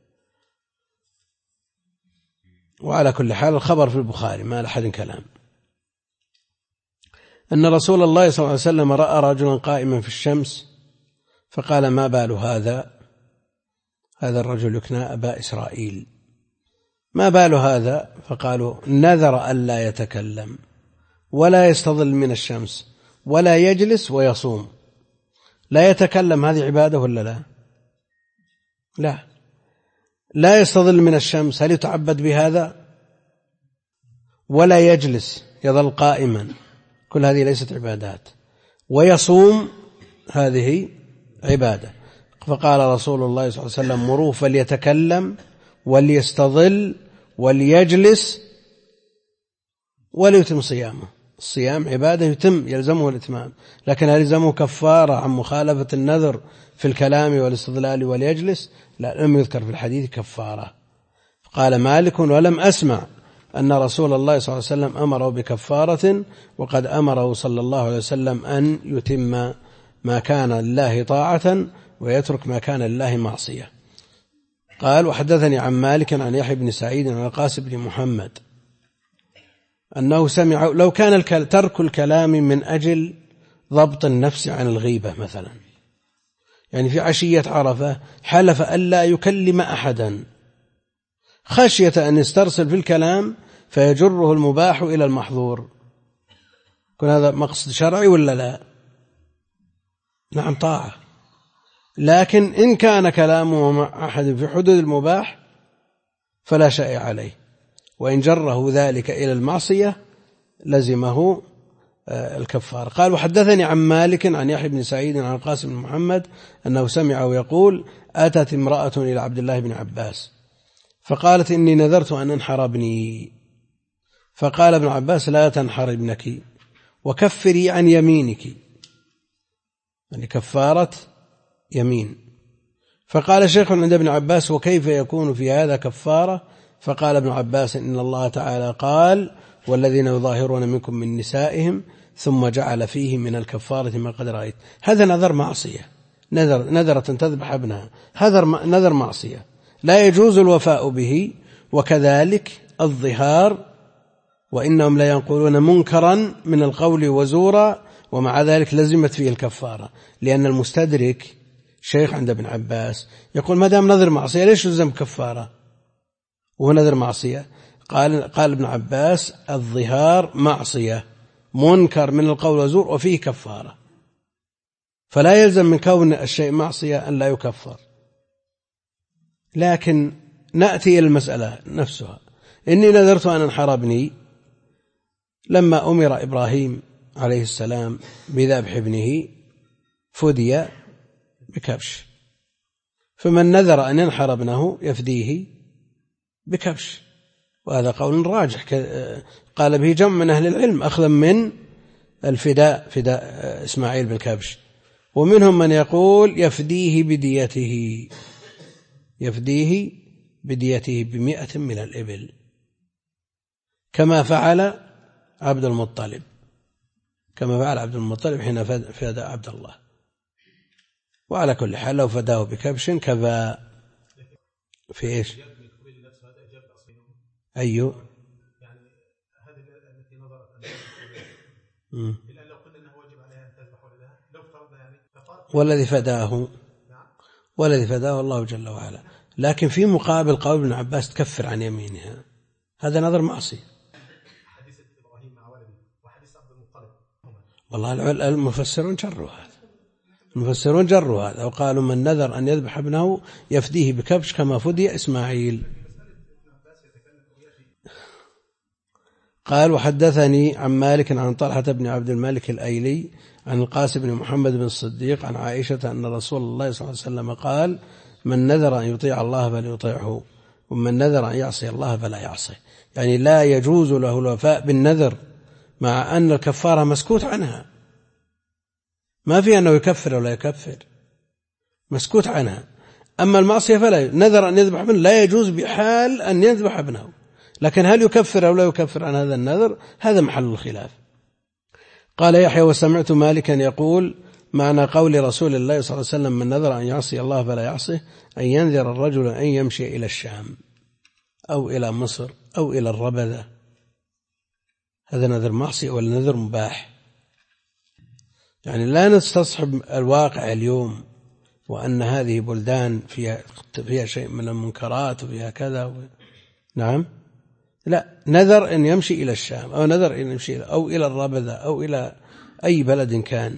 وعلى كل حال الخبر في البخاري ما لأحد كلام، أن رسول الله صلى الله عليه وسلم رأى رجلا قائما في الشمس فقال ما بال هذا الرجل يكنى أبا إسرائيل، ما بال هذا؟ فقالوا نذر ألا يتكلم ولا يستظل من الشمس ولا يجلس ويصوم. لا يتكلم هذه عبادة ولا لا؟ لا يستظل من الشمس هل يتعبد بهذا؟ ولا يجلس يظل قائما، كل هذه ليست عبادات. ويصوم هذه عبادة. فقال رسول الله صلى الله عليه وسلم مروه فليتكلم وليستظل وليجلس وليتم صيامه. الصيام عبادة يلزمه الإتمام، لكن هل يلزمه كفارة عن مخالفة النذر في الكلام والاستظلال وليجلس؟ لا، لم يذكر في الحديث كفارة. قال مالك ولم أسمع أن رسول الله صلى الله عليه وسلم أمره بكفارة، وقد أمره صلى الله عليه وسلم أن يتم ما كان لله طاعة ويترك ما كان لله معصية. قال وحدثني عن مالك عن يحيى بن سعيد عن القاسم بن محمد أنه سمع لو كان ترك الكلام من أجل ضبط النفس عن الغيبة مثلا، يعني في عشية عرفة حلف ألا يكلم أحدا خشية أن يسترسل في الكلام فيجره المباح إلى المحظور، يكون هذا مقصد شرعي ولا لا؟ نعم طاعة. لكن إن كان كلامه مع أحد في حدود المباح فلا شيء عليه، وإن جره ذلك إلى المعصية لزمه الكفار. قال وحدثني عن مالك عن يحيى بن سعيد عن القاسم بن محمد أنه سمعه يقول أتت امرأة إلى عبد الله بن عباس فقالت إني نذرت أن أنحر ابني، فقال ابن عباس لا تنحر ابنك وكفري عن يمينك، يعني كفارة يمين. فقال شيخ عند ابن عباس وكيف يكون في هذا كفارة؟ فقال ابن عباس إن الله تعالى قال والذين يظاهرون منكم من نسائهم ثم جعل فيه من الكفارة ما قد رأيت. هذا نذر معصية، نذرة تذبح ابنها، هذا نذر معصية لا يجوز الوفاء به. وكذلك الظهار، وإنهم لا ينقلون منكرا من القول وزورا، ومع ذلك لزمت فيه الكفارة، لأن المستدرك شيخ عند ابن عباس يقول ما دام نذر معصية ليش يلزم كفارة وهو نذر معصية؟ قال ابن عباس الظهار معصية منكر من القول وزور وفيه كفارة، فلا يلزم من كون الشيء معصية أن لا يكفر. لكن نأتي إلى المسألة نفسها. إني نذرت أن أنحر ابني، لما أمر إبراهيم عليه السلام بذبح ابنه فدي بكبش، فمن نذر أن ينحر ابنه يفديه بكبش، وهذا قول راجح قال به جمع من أهل العلم أخذا من الفداء، فداء إسماعيل بالكبش. ومنهم من يقول يفديه بديته 100 من الإبل كما فعل عبد المطلب حين فدى عبد الله. وعلى كل حال لو فداه بكبش كفى. في إيش؟ أيوه يعني هذه التي نظرت إلا لو قلنا أنه واجب عليها أن تذبح ولدها لو افترضنا يعني والذي فداه الله جل وعلا. لكن في مقابل قول ابن عباس تكفر عن يمينها، هذا نظر معصية. حديث إبراهيم مع ولده وحديث عبد المطلب والله المفسرون جروا هذا وقالوا من نذر أن يذبح ابنه يفديه بكبش كما فدي إسماعيل. قال وحدثني عن مالك عن طلحة بن عبد الملك الأيلي عن القاسم بن محمد بن الصديق عن عائشة أن رسول الله صلى الله عليه وسلم قال من نذر أن يطيع الله فليطيعه ومن نذر أن يعصي الله فلا يعصيه. يعني لا يجوز له الوفاء بالنذر مع أن الكفارة مسكوت عنها، ما في أنه يكفر ولا يكفر، مسكوت عنها. أما المعصية فلا نذر أن يذبح ابنه لا يجوز بحال أن يذبح ابنه، لكن هل يكفر أو لا يكفر عن هذا النذر هذا محل الخلاف. قال يحيى وسمعت مالكا يقول معنى قول رسول الله صلى الله عليه وسلم من نذر أن يعصي الله فلا يعصيه أن ينذر الرجل أن يمشي إلى الشام أو إلى مصر أو إلى الربذة، هذا نذر معصية ولا نذر مباح؟ يعني لا نستصحب الواقع اليوم وأن هذه بلدان فيها شيء من المنكرات وفيها كذا نعم، لا، نذر أن يمشي إلى الشام أو نذر أن يمشي أو إلى الربذة أو إلى أي بلد كان،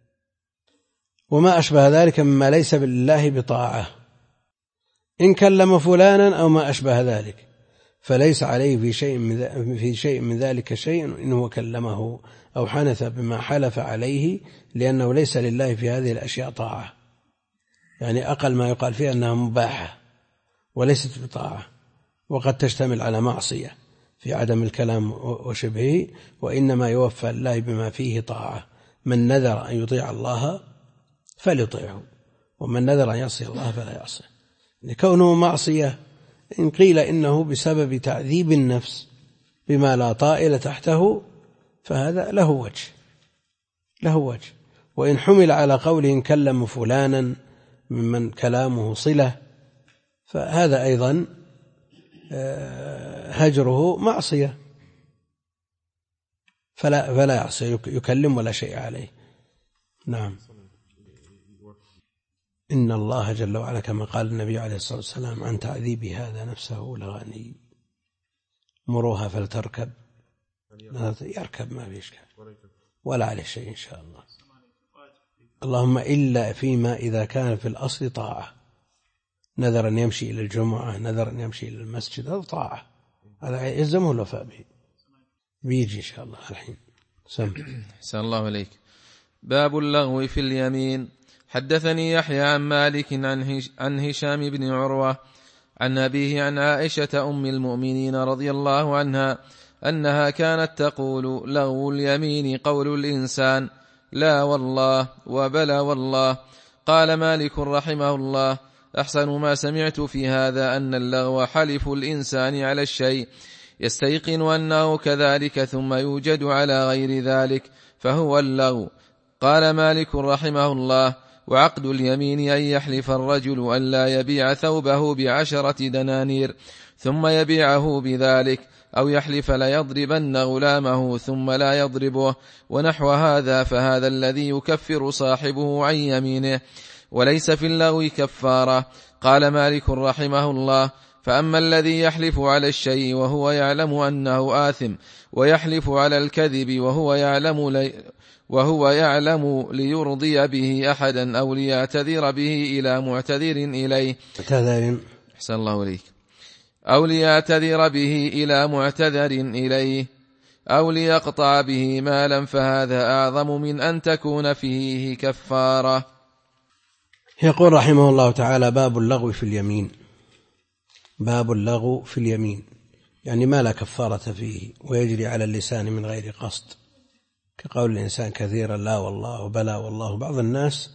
وما أشبه ذلك مما ليس بالله بطاعة. إن كلم فلانا أو ما أشبه ذلك فليس عليه في شيء من ذلك شيء إنه كلمه أو حنث بما حلف عليه، لأنه ليس لله في هذه الأشياء طاعة، يعني أقل ما يقال فيها أنها مباحة وليست بطاعة، وقد تشتمل على معصية في عدم الكلام وشبهه، وإنما يوفى الله بما فيه طاعة. من نذر أن يطيع الله فليطيعه ومن نذر أن يعصي الله فلا يعصيه. لكونه معصية إن قيل إنه بسبب تعذيب النفس بما لا طائل تحته فهذا له وجه، وإن حمل على قوله كلم فلانا ممن كلامه صلة فهذا أيضا هجره معصية فلا يعصي، يكلم ولا شيء عليه. نعم. إن الله جل وعلا كما قال النبي عليه الصلاة والسلام عن تعذيب هذا نفسه لغني، مروها فلتركب، يركب ما في إشكال. ولا عليه شيء إن شاء الله. اللهم إلا فيما إذا كان في الأصل طاعة، نذر أن يمشي إلى الجمعة، نذر أن يمشي إلى المسجد، هذا طاعة، هذا يلزمه الوفاء به، بيجي إن شاء الله الحين. سم. أحسن الله إليك. باب اللغو في اليمين. حدثني يحيى عن مالك عن هشام بن عروة عن أبيه عن عائشة أم المؤمنين رضي الله عنها أنها كانت تقول: لغو اليمين قول الإنسان لا والله وبلا والله. قال مالك رحمه الله: أحسن ما سمعت في هذا أن اللغو حلف الإنسان على الشيء يستيقن أنه كذلك ثم يوجد على غير ذلك فهو اللغو. قال مالك رحمه الله: وعقد اليمين أن يحلف الرجل أن لا يبيع ثوبه ب10 دنانير ثم يبيعه بذلك، أو يحلف ليضربن غلامه ثم لا يضربه، ونحو هذا، فهذا الذي يكفر صاحبه عن يمينه، وليس في اللغو كفارة. قال مالك رحمه الله: فأما الذي يحلف على الشيء وهو يعلم أنه آثم، ويحلف على الكذب وهو يعلم ليرضي به أحدا أو ليعتذر به إلى معتذر إليه، أحسن الله إليك، أو ليعتذر به إلى معتذر إليه، أو ليقطع به مالا، فهذا أعظم من أن تكون فيه كفارة. يقول رحمه الله تعالى: باب اللغو في اليمين. باب اللغو في اليمين يعني ما لا كفارة فيه ويجري على اللسان من غير قصد، كقول الإنسان كثيرا لا والله وبلا والله. بعض الناس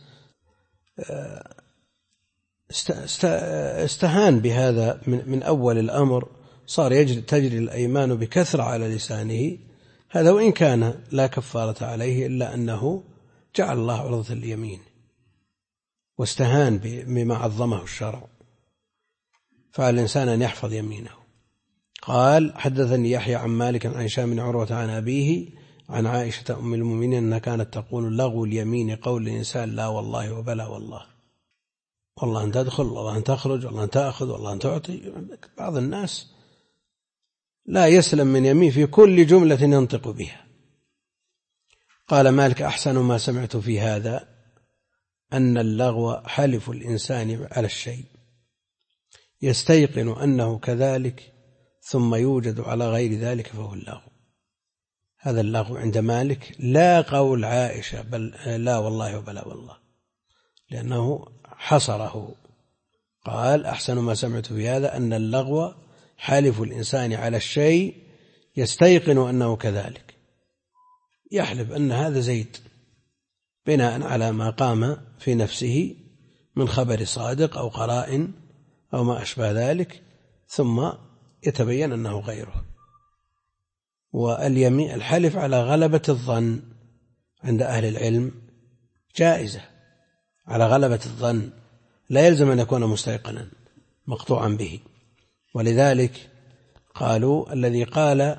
استهان بهذا من أول الأمر، صار تجري الأيمان بكثرة على لسانه، هذا وإن كان لا كفارة عليه إلا أنه جعل الله عرضة اليمين واستهان بما عظمه الشرع، فعلى الإنسان أن يحفظ يمينه. قال: حدثني يحيى عن مالك عن هشام بن عروة عن أبيه عن عائشة أم المؤمنين أنها كانت تقول: لغو اليمين قول الإنسان لا والله وبلا والله، والله أن تدخل، والله أن تخرج، والله أن تأخذ، والله أن تعطي. بعض الناس لا يسلم من يمين في كل جملة ينطق بها. قال مالك: أحسن ما سمعت في هذا أن اللغو حلف الإنسان على الشيء يستيقن أنه كذلك ثم يوجد على غير ذلك فهو اللغو. هذا اللغو عند مالك لا قول عائشة، بل لا والله وبلا والله، لأنه حصره. قال: أحسن ما سمعت في هذا أن اللغو حلف الإنسان على الشيء يستيقن أنه كذلك، يحلف أن هذا زيد بناء على ما قام في نفسه من خبر صادق أو قرائن أو ما أشبه ذلك، ثم يتبين أنه غيره. واليمين الحلف على غلبة الظن عند أهل العلم جائزة، على غلبة الظن، لا يلزم أن يكون مستيقنا مقطوعا به. ولذلك قالوا: الذي قال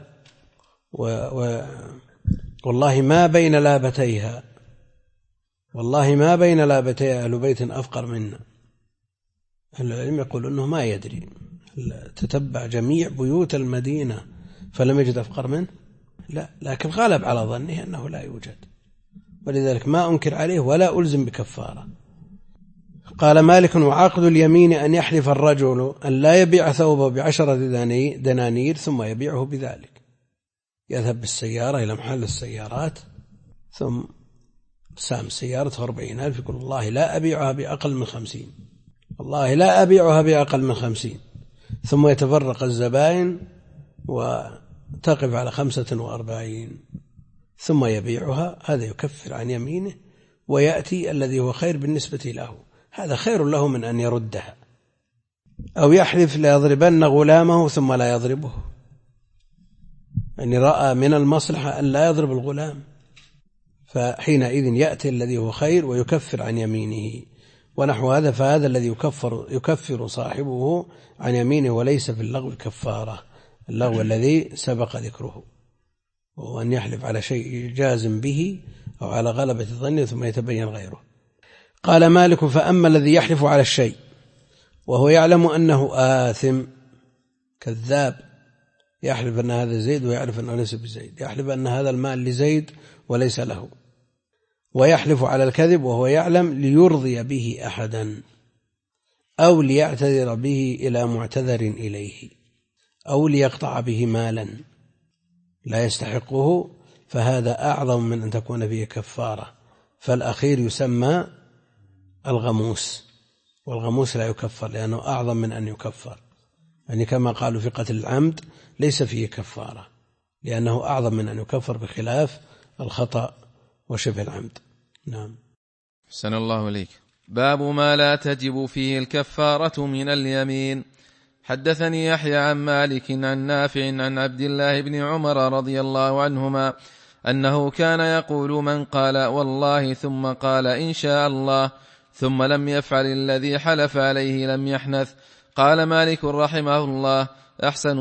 والله ما بين لابتيها، والله ما بين لابتيها أهل بيت أفقر منا. أهل العلم يقول أنه ما يدري، تتبع جميع بيوت المدينة فلم يجد أفقر منه، لا، لكن غالب على ظنه أنه لا يوجد، ولذلك ما أنكر عليه ولا ألزم بكفارة. قال مالك: وعقد اليمين أن يحلف الرجل أن لا يبيع ثوبه ب10 دنانير ثم يبيعه بذلك، يذهب بالسيارة إلى محل السيارات ثم سام سيارته 40,000، يقول: والله لا أبيعها بأقل من 50، والله لا أبيعها بأقل من 50، ثم يتفرق الزبائن وتقف على 45 ثم يبيعها. هذا يكفر عن يمينه ويأتي الذي هو خير بالنسبة له، هذا خير له من أن يردها. أو يحلف ليضربن غلامه ثم لا يضربه، يعني رأى من المصلحة أن لا يضرب الغلام، فحينئذ يأتي الذي هو خير ويكفر عن يمينه. ونحو هذا، فهذا الذي يكفر صاحبه عن يمينه، وليس في اللغو كفارة. اللغو الذي سبق ذكره وهو أن يحلف على شيء جازم به أو على غلبة الظن ثم يتبين غيره. قال مالك: فأما الذي يحلف على الشيء وهو يعلم أنه آثم كذاب يحلف أن هذا زيد ويعرف أنه ليس بزيد، يحلف أن هذا المال لزيد وليس له، ويحلف على الكذب وهو يعلم ليرضي به أحدا أو ليعتذر به إلى معتذر إليه أو ليقطع به مالا لا يستحقه، فهذا أعظم من أن تكون فيه كفارة. فالأخير يسمى الغموس، والغموس لا يكفر لأنه أعظم من أن يكفر، يعني كما قالوا في قتل العمد ليس فيه كفارة لأنه أعظم من أن يكفر بخلاف الخطأ وشبه العمد. نعم. أحسن الله إليك. باب ما لا تجب فيه الكفارة من اليمين. حدثني يحيى عن مالك عن نافع عن عبد الله بن عمر رضي الله عنهما أنه كان يقول من قال والله ثم قال إن شاء الله ثم لم يفعل الذي حلف عليه لم يحنث. قال مالك رحمه الله أحسن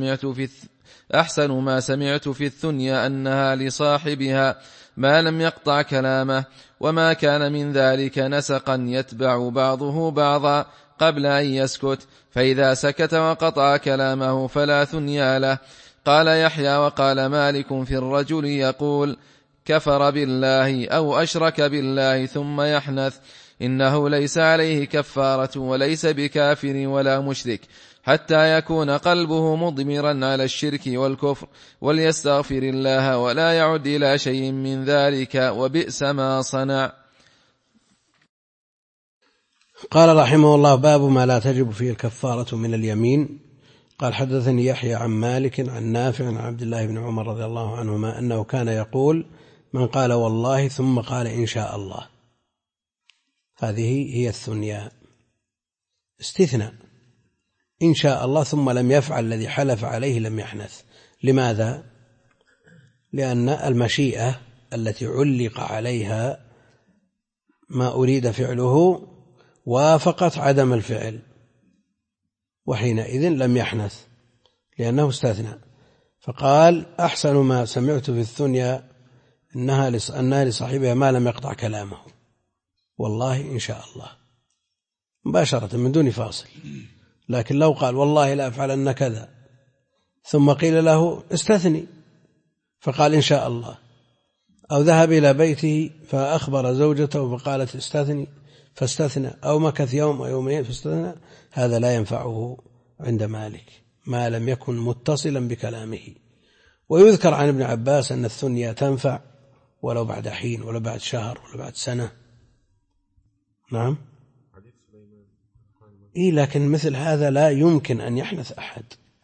ما سمعت في الثنيا أنها لصاحبها ما لم يقطع كلامه، وما كان من ذلك نسقا يتبع بعضه بعضا قبل أن يسكت، فإذا سكت وقطع كلامه فلا ثنيا له. قال يحيى وقال مالك في الرجل يقول كفر بالله أو أشرك بالله ثم يحنث إنه ليس عليه كفارة وليس بكافر ولا مشرك حتى يكون قلبه مضمرا على الشرك والكفر، وليستغفر الله ولا يعد إلى شيء من ذلك وبئس ما صنع. قال رحمه الله باب ما لا تجب فيه الكفارة من اليمين. قال حدثني يحيى عن مالك عن نافع عن عبد الله بن عمر رضي الله عنهما أنه كان يقول من قال والله ثم قال إن شاء الله، هذه هي الثنيا، استثناء إن شاء الله ثم لم يفعل الذي حلف عليه لم يحنث. لماذا؟ لأن المشيئة التي علق عليها ما أريد فعله وافقت عدم الفعل، وحينئذ لم يحنث لأنه استثنى. فقال أحسن ما سمعت في الثنيا أنها لصاحبها ما لم يقطع كلامه، والله إن شاء الله مباشرة من دون فاصل. لكن لو قال والله لا أفعلن كذا ثم قيل له استثني فقال إن شاء الله، أو ذهب إلى بيته فأخبر زوجته فقالت استثني فاستثنى، أو مكث يوم أو يومين فاستثنى، هذا لا ينفعه عند مالك ما لم يكن متصلا بكلامه. ويذكر عن ابن عباس أن الثنيا تنفع ولو بعد حين، ولو بعد شهر، ولو بعد سنة. نعم. لكن مثل هذا لا يمكن أن يحنث أحد،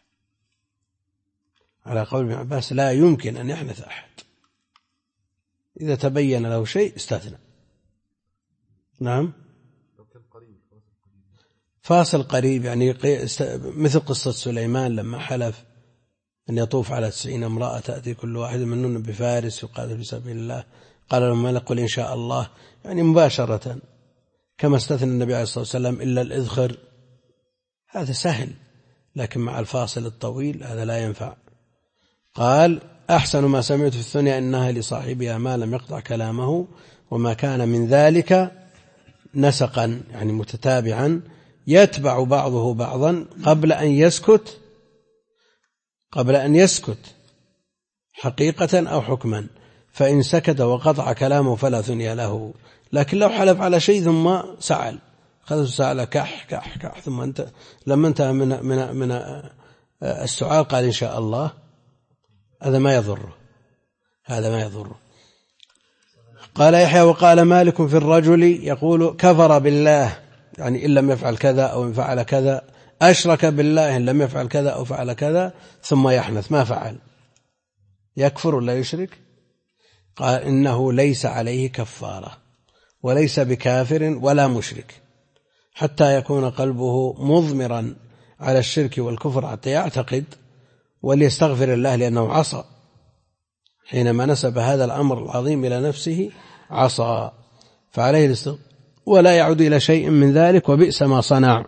على قول ابن عباس لا يمكن أن يحنث أحد، إذا تبين له شيء استثنى. نعم. فاصل قريب، يعني مثل قصة سليمان لما حلف أن يطوف على 90 امرأة تأتي كل واحد منهن بفارس يقاتل في سبيل الله، قال لهم ملك قل إن شاء الله، يعني مباشرة كما استثنى النبي عليه الصلاة والسلام إلا الإذخر، هذا سهل، لكن مع الفاصل الطويل هذا لا ينفع. قال أحسن ما سمعت في الثنيا أنها لصاحبها ما لم يقطع كلامه، وما كان من ذلك نسقا يعني متتابعا يتبع بعضه بعضا قبل أن يسكت حقيقة أو حكما، فإن سكت وقطع كلامه فلا ثنيا له. لكن لو حلف على شيء ثم سعل، خذ سعل كح كح كح، ثم لما انتهى من السعال قال إن شاء الله، هذا ما يضره. قال يحيى وقال مالك في الرجل يقول كفر بالله، يعني إن لم يفعل كذا أو فعل كذا، أشرك بالله إن لم يفعل كذا أو فعل كذا، ثم يحنث ما فعل، يكفر ولا يشرك؟ قال إنه ليس عليه كفارة وليس بكافر ولا مشرك حتى يكون قلبه مضمرا على الشرك والكفر حتى يعتقد، وليستغفر الله لأنه عصى، حينما نسب هذا الأمر العظيم إلى نفسه عصى، فعليه الاستغفار ولا يعود إلى شيء من ذلك وبئس ما صنع.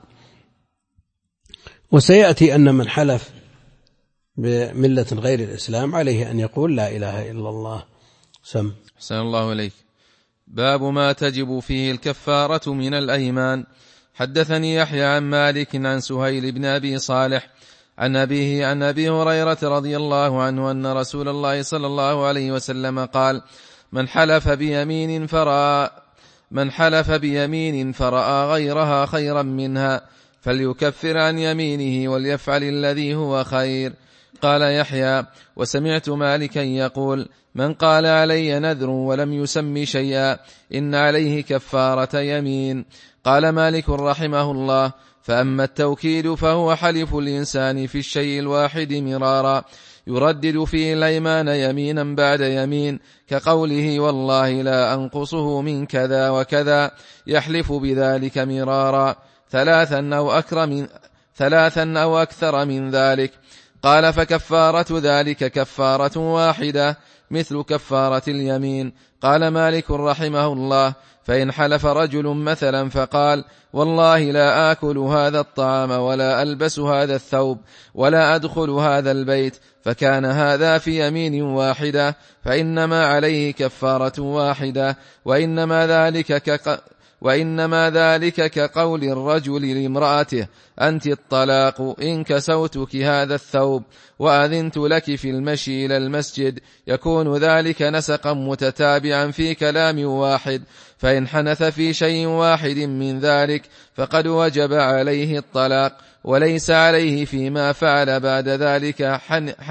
وسيأتي أن من حلف بملة غير الإسلام عليه أن يقول لا إله إلا الله. سم. أحسن الله إليك. باب ما تجب فيه الكفارة من الأيمان. حدثني يحيى عن مالك عن سهيل بن أبي صالح عن أبيه عن أبي هريرة رضي الله عنه أن رسول الله صلى الله عليه وسلم قال: من حلف بيمين فرأى غيرها خيرا منها فليكفر عن يمينه وليفعل الذي هو خير. قال يحيى: وسمعت مالكا يقول: من قال علي نذر ولم يسم شيئا إن عليه كفارة يمين. قال مالك رحمه الله: فأما التوكيد فهو حلف الإنسان في الشيء الواحد مرارا يردد فيه الأيمان يمينا بعد يمين، كقوله: والله لا أنقصه من كذا وكذا، يحلف بذلك مرارا ثلاثا أو أكثر من ذلك. قال: فكفارة ذلك كفارة واحدة مثل كفارة اليمين. قال مالك رحمه الله: فإن حلف رجل مثلا فقال: والله لا آكل هذا الطعام ولا ألبس هذا الثوب ولا أدخل هذا البيت، فكان هذا في يمين واحدة، فإنما عليه كفارة واحدة، وإنما ذلك كقول الرجل لامرأته: أنت الطلاق إن كسوتك هذا الثوب وأذنت لك في المشي إلى المسجد، يكون ذلك نسقا متتابعا في كلام واحد، فإن حنث في شيء واحد من ذلك فقد وجب عليه الطلاق، وليس عليه فيما فعل بعد ذلك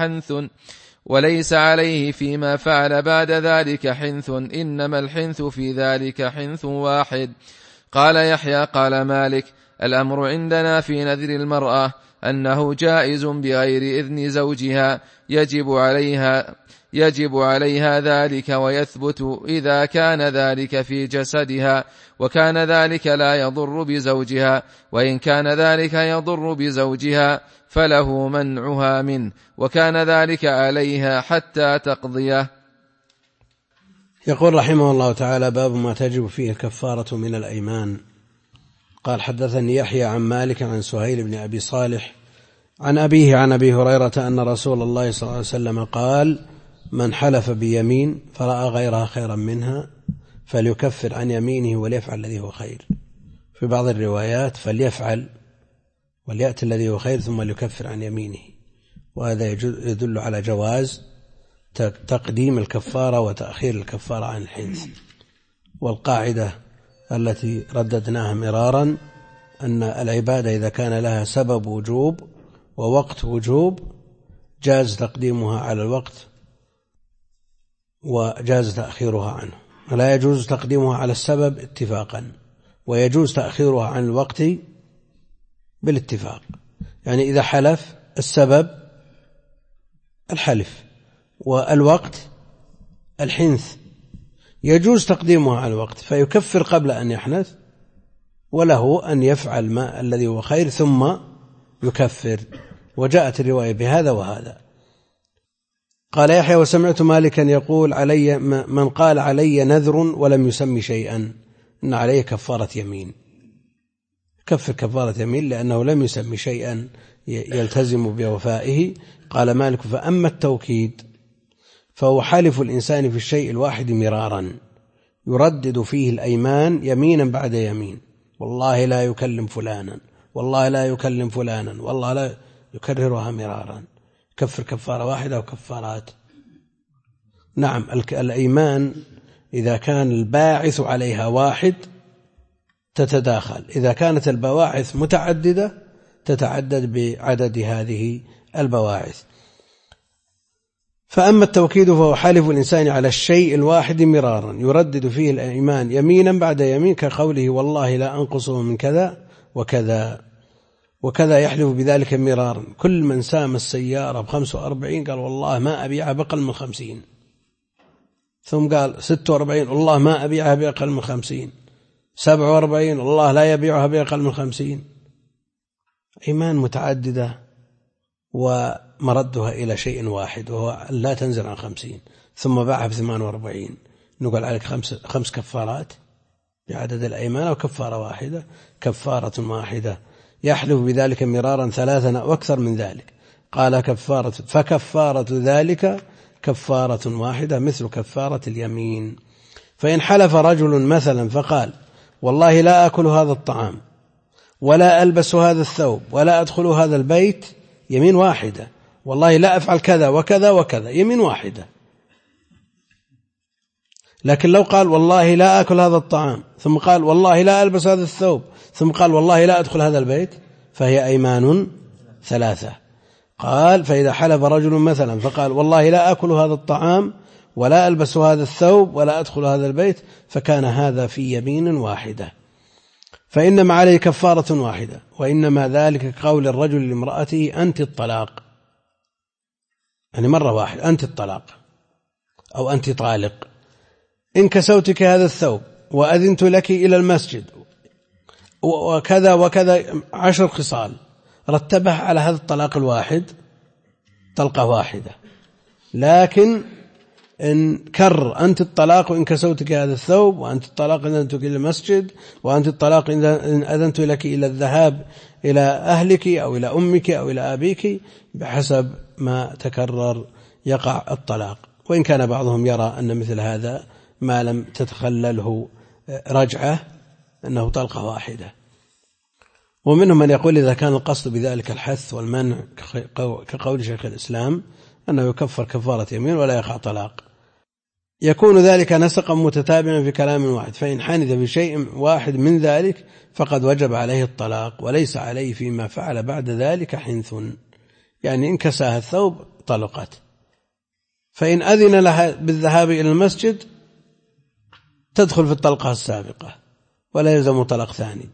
حنث، إنما الحنث في ذلك حنث واحد. قال يحيى: قال مالك: الأمر عندنا في نذر المرأة أنه جائز بغير إذن زوجها، يجب عليها ذلك، ويثبت إذا كان ذلك في جسدها، وكان ذلك لا يضر بزوجها، وإن كان ذلك يضر بزوجها فله منعها منه، وكان ذلك عليها حتى تقضيه. يقول رحمه الله تعالى: باب ما تجب فيه الكفارة من الأيمان. قال: حدثني يحيى عن مالك عن سهيل بن أبي صالح عن أبيه عن أبي هريرة أن رسول الله صلى الله عليه وسلم قال: من حلف بيمين فرأى غيرها خيرا منها فليكفر عن يمينه وليفعل الذي هو خير. في بعض الروايات فليفعل وليأتي الذي هو خير ثم ليكفر عن يمينه، وهذا يدل على جواز تقديم الكفارة وتأخير الكفارة عن الحنث. والقاعدة التي رددناها مرارا أن العبادة إذا كان لها سبب وجوب ووقت وجوب جاز تقديمها على الوقت وجاز تأخيرها عنه، ولا يجوز تقديمها على السبب اتفاقا، ويجوز تأخيرها عن الوقت بالاتفاق. يعني إذا حلف السبب الحلف والوقت الحنث يجوز تقديمها على الوقت فيكفر قبل أن يحنث، وله أن يفعل ما الذي هو خير ثم يكفر، وجاءت الرواية بهذا وهذا. قال يحيى: وسمعت مالكا يقول: علي من قال علي نذر ولم يسمي شيئا إن عليه كفارة يمين. كفر كفارة يمين لأنه لم يسمي شيئا يلتزم بوفائه. قال مالك: فأما التوكيد فهو حلف الإنسان في الشيء الواحد مرارا يردد فيه الأيمان يمينا بعد يمين، والله لا يكلم فلانا، والله لا يكلم فلانا، والله لا، يكررها مرارا. كفر كفارة واحدة وكفارات. نعم، الأيمان إذا كان الباعث عليها واحد تتداخل، إذا كانت البواعث متعددة تتعدد بعدد هذه البواعث. فأما التوكيد فهو حلف الإنسان على الشيء الواحد مرارا يردد فيه الأيمان يمينا بعد يمين، كقوله: والله لا أنقصه من كذا وكذا وكذا، يحلف بذلك مرارا. كل من سام السيارة ب45 قال: والله ما أبيعها بأقل من 50، ثم قال 46: والله ما أبيعها بأقل من 50، 47: والله لا يبيعها بأقل من 50. إيمان متعددة ومردها إلى شيء واحد وهو لا تنزل عن 50، ثم باعها ب48. نقول عليك 5 كفارات بعدد الأيمان، أو كفارة واحدة؟ كفارة واحدة. يحلف بذلك مرارا 3 أو أكثر من ذلك. قال: فكفارة ذلك كفارة واحدة مثل كفارة اليمين. فإن حلف رجل مثلا فقال: والله لا أكل هذا الطعام ولا ألبس هذا الثوب ولا أدخل هذا البيت، يمين واحدة، والله لا أفعل كذا وكذا وكذا، يمين واحدة. لكن لو قال والله لا أكل هذا الطعام، ثم قال والله لا ألبس هذا الثوب، ثم قال والله لا أدخل هذا البيت، فهي أيمان ثلاثة. قال فإذا حلف رجل مثلا فقال والله لا أكل هذا الطعام ولا ألبس هذا الثوب ولا أدخل هذا البيت، فكان هذا في يمين واحدة، فإنما عليه كفارة واحدة، وإنما ذلك قول الرجل لامرأته أنت الطلاق، يعني مرة واحدة أنت الطلاق أو أنت طالق، إن كسوتك هذا الثوب وأذنت لك إلى المسجد وكذا وكذا 10 خصال رتبها على هذا الطلاق الواحد طلقة واحدة. لكن إن كر أنت الطلاق وإن كسوتك هذا الثوب، وأنت الطلاق إن أذنتك إلى المسجد، وأنت الطلاق إن أذنت لك إلى الذهاب إلى أهلك أو إلى أمك أو إلى أبيك، بحسب ما تكرر يقع الطلاق. وإن كان بعضهم يرى أن مثل هذا ما لم تتخلله رجعة أنه طلقة واحدة. ومنهم من يقول إذا كان القصد بذلك الحث والمنع كقول شيخ الإسلام أنه يكفر كفارة يمين ولا يقع طلاق، يكون ذلك نسقا متتابعا في كلام واحد، فإن حنث بشيء واحد من ذلك فقد وجب عليه الطلاق، وليس عليه فيما فعل بعد ذلك حنث، يعني إن كساها الثوب طلقت. فإن أذن لها بالذهاب إلى المسجد تدخل في الطلقة السابقة ولا يلزم طلق ثاني،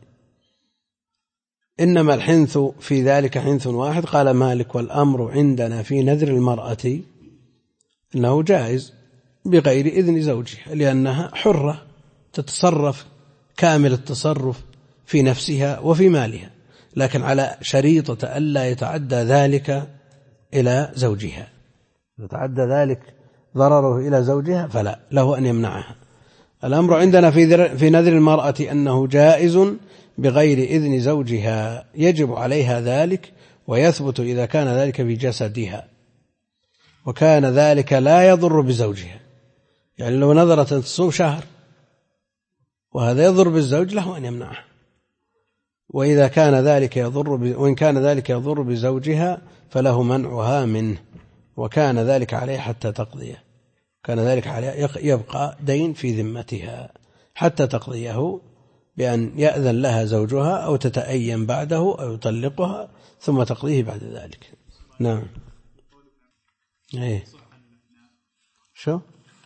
إنما الحنث في ذلك حنث واحد. قال مالك والأمر عندنا في نذر المرأة إنه جائز بغير إذن زوجها، لأنها حرة تتصرف كامل التصرف في نفسها وفي مالها، لكن على شريطة ألا يتعدى ذلك إلى زوجها، يتعدى ذلك ضرره إلى زوجها فلا له أن يمنعها. الأمر عندنا في نذر المرأة أنه جائز بغير إذن زوجها، يجب عليها ذلك، ويثبت إذا كان ذلك في جسدها، وكان ذلك لا يضر بزوجها. يعني لو نظرت أن تصوم شهر وهذا يضر بالزوج له أن يمنعه، وإذا كان ذلك وإن كان ذلك يضر بزوجها فله منعها منه، وكان ذلك عليه حتى تقضيه، كان ذلك عليه يبقى دين في ذمتها حتى تقضيه بأن يأذن لها زوجها أو تتأيم بعده أو يطلقها ثم تقضيه بعد ذلك. نعم. إيه شو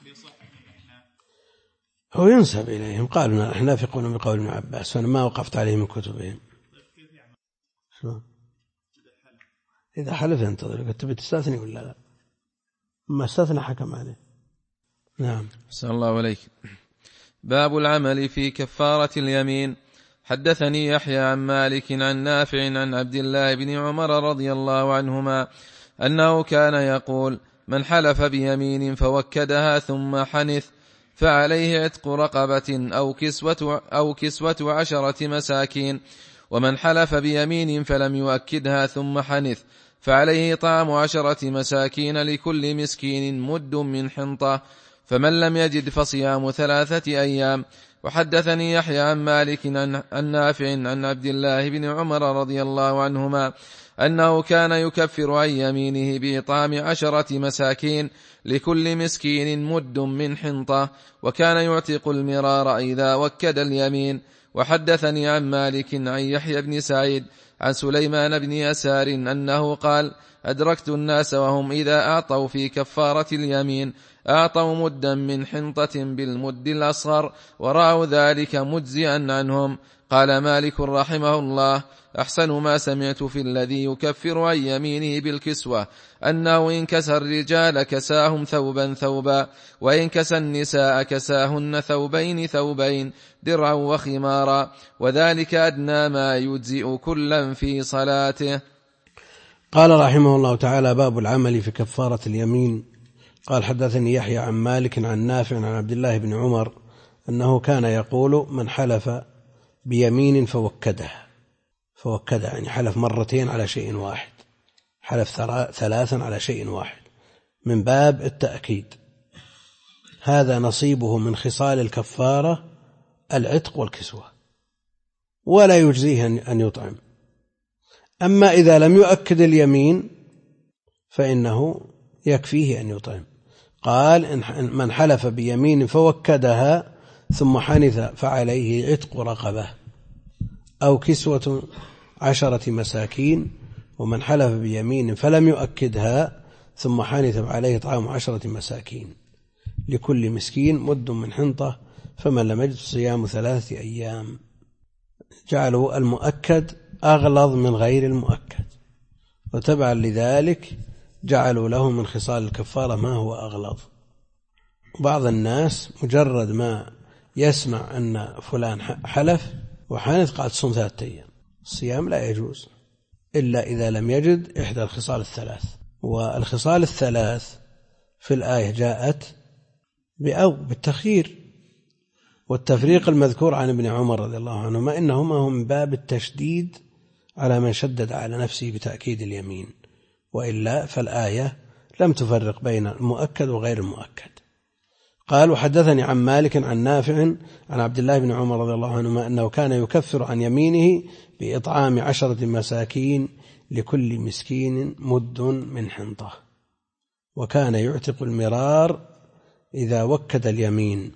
هو ينسب إليهم، قالوا الأحناف يقولون بقول ابن عباس، فأنا ما وقفت عليه من كتبهم. شو إذا حلف ينتظر، قلت بتستثني ولا لا؟ ما استثنى حكم عليه. نعم. أحسن الله عليك. باب العمل في كفارة اليمين. حدثني يحيى عن مالك عن نافع عن عبد الله بن عمر رضي الله عنهما أنه كان يقول من حلف بيمين فوكدها ثم حنث فعليه عتق رقبة أو كسوة 10 مساكين، ومن حلف بيمين فلم يؤكدها ثم حنث فعليه طعام 10 مساكين لكل مسكين مد من حنطة، فمن لم يجد فصيام 3 أيام. وحدثني يحيى عن مالك عن نافع عن عبد الله بن عمر رضي الله عنهما أنه كان يكفر عن يمينه بإطعام 10 مساكين لكل مسكين مد من حنطة، وكان يعتق المرار إذا وكد اليمين. وحدثني عن مالك عن يحيى بن سعيد عن سليمان بن يسار أنه قال أدركت الناس وهم إذا أعطوا في كفارة اليمين أعطوا مدا من حنطة بالمد الأصغر ورأوا ذلك مجزئا عنهم. قال مالك رحمه الله أحسن ما سمعت في الذي يكفر عن يمينه بالكسوة أنه إن كسى الرجال كساهم ثوبا ثوبا، وإن كسى النساء كساهن ثوبين درعا وخمارا، وذلك أدنى ما يجزئ كلا في صلاته. قال رحمه الله تعالى باب العمل في كفارة اليمين. قال حدثني يحيى عن مالك عن نافع عن عبد الله بن عمر أنه كان يقول من حلف بيمين فوكدها يعني حلف مرتين على شيء واحد، حلف 3 على شيء واحد، من باب التأكيد. هذا نصيبه من خصال الكفارة العتق والكسوة، ولا يجزيه أن يطعم. أما إذا لم يؤكد اليمين فإنه يكفيه أن يطعم. قال إن من حلف بيمين فوكدها ثم حنث فعليه عتق رقبة أو كسوة 10 مساكين، ومن حلف بيمين فلم يؤكدها ثم حنث فعليه إطعام 10 مساكين لكل مسكين مد من حنطة، فمن لم يجد صيام 3 أيام. جعلوا المؤكد أغلظ من غير المؤكد، وتبعا لذلك جعلوا له من خصال الكفارة ما هو أغلظ. بعض الناس مجرد ما يسمع أن فلان حلف وحنث قال تصوم 3 أيام، الصيام لا يجوز إلا إذا لم يجد إحدى الخصال الثلاث. والخصال الثلاث في الآية جاءت بالتخيير والتفريق المذكور عن ابن عمر رضي الله عنهما إنهما هم من باب التشديد على من شدد على نفسه بتأكيد اليمين، وإلا فالآية لم تفرق بين المؤكد وغير المؤكد. قال وحدثني عن مالك عن نافع عن عبد الله بن عمر رضي الله عنهما أنه كان يكفر عن يمينه بإطعام 10 مساكين لكل مسكين مد من حنطة، وكان يعتق المرار إذا وكد اليمين.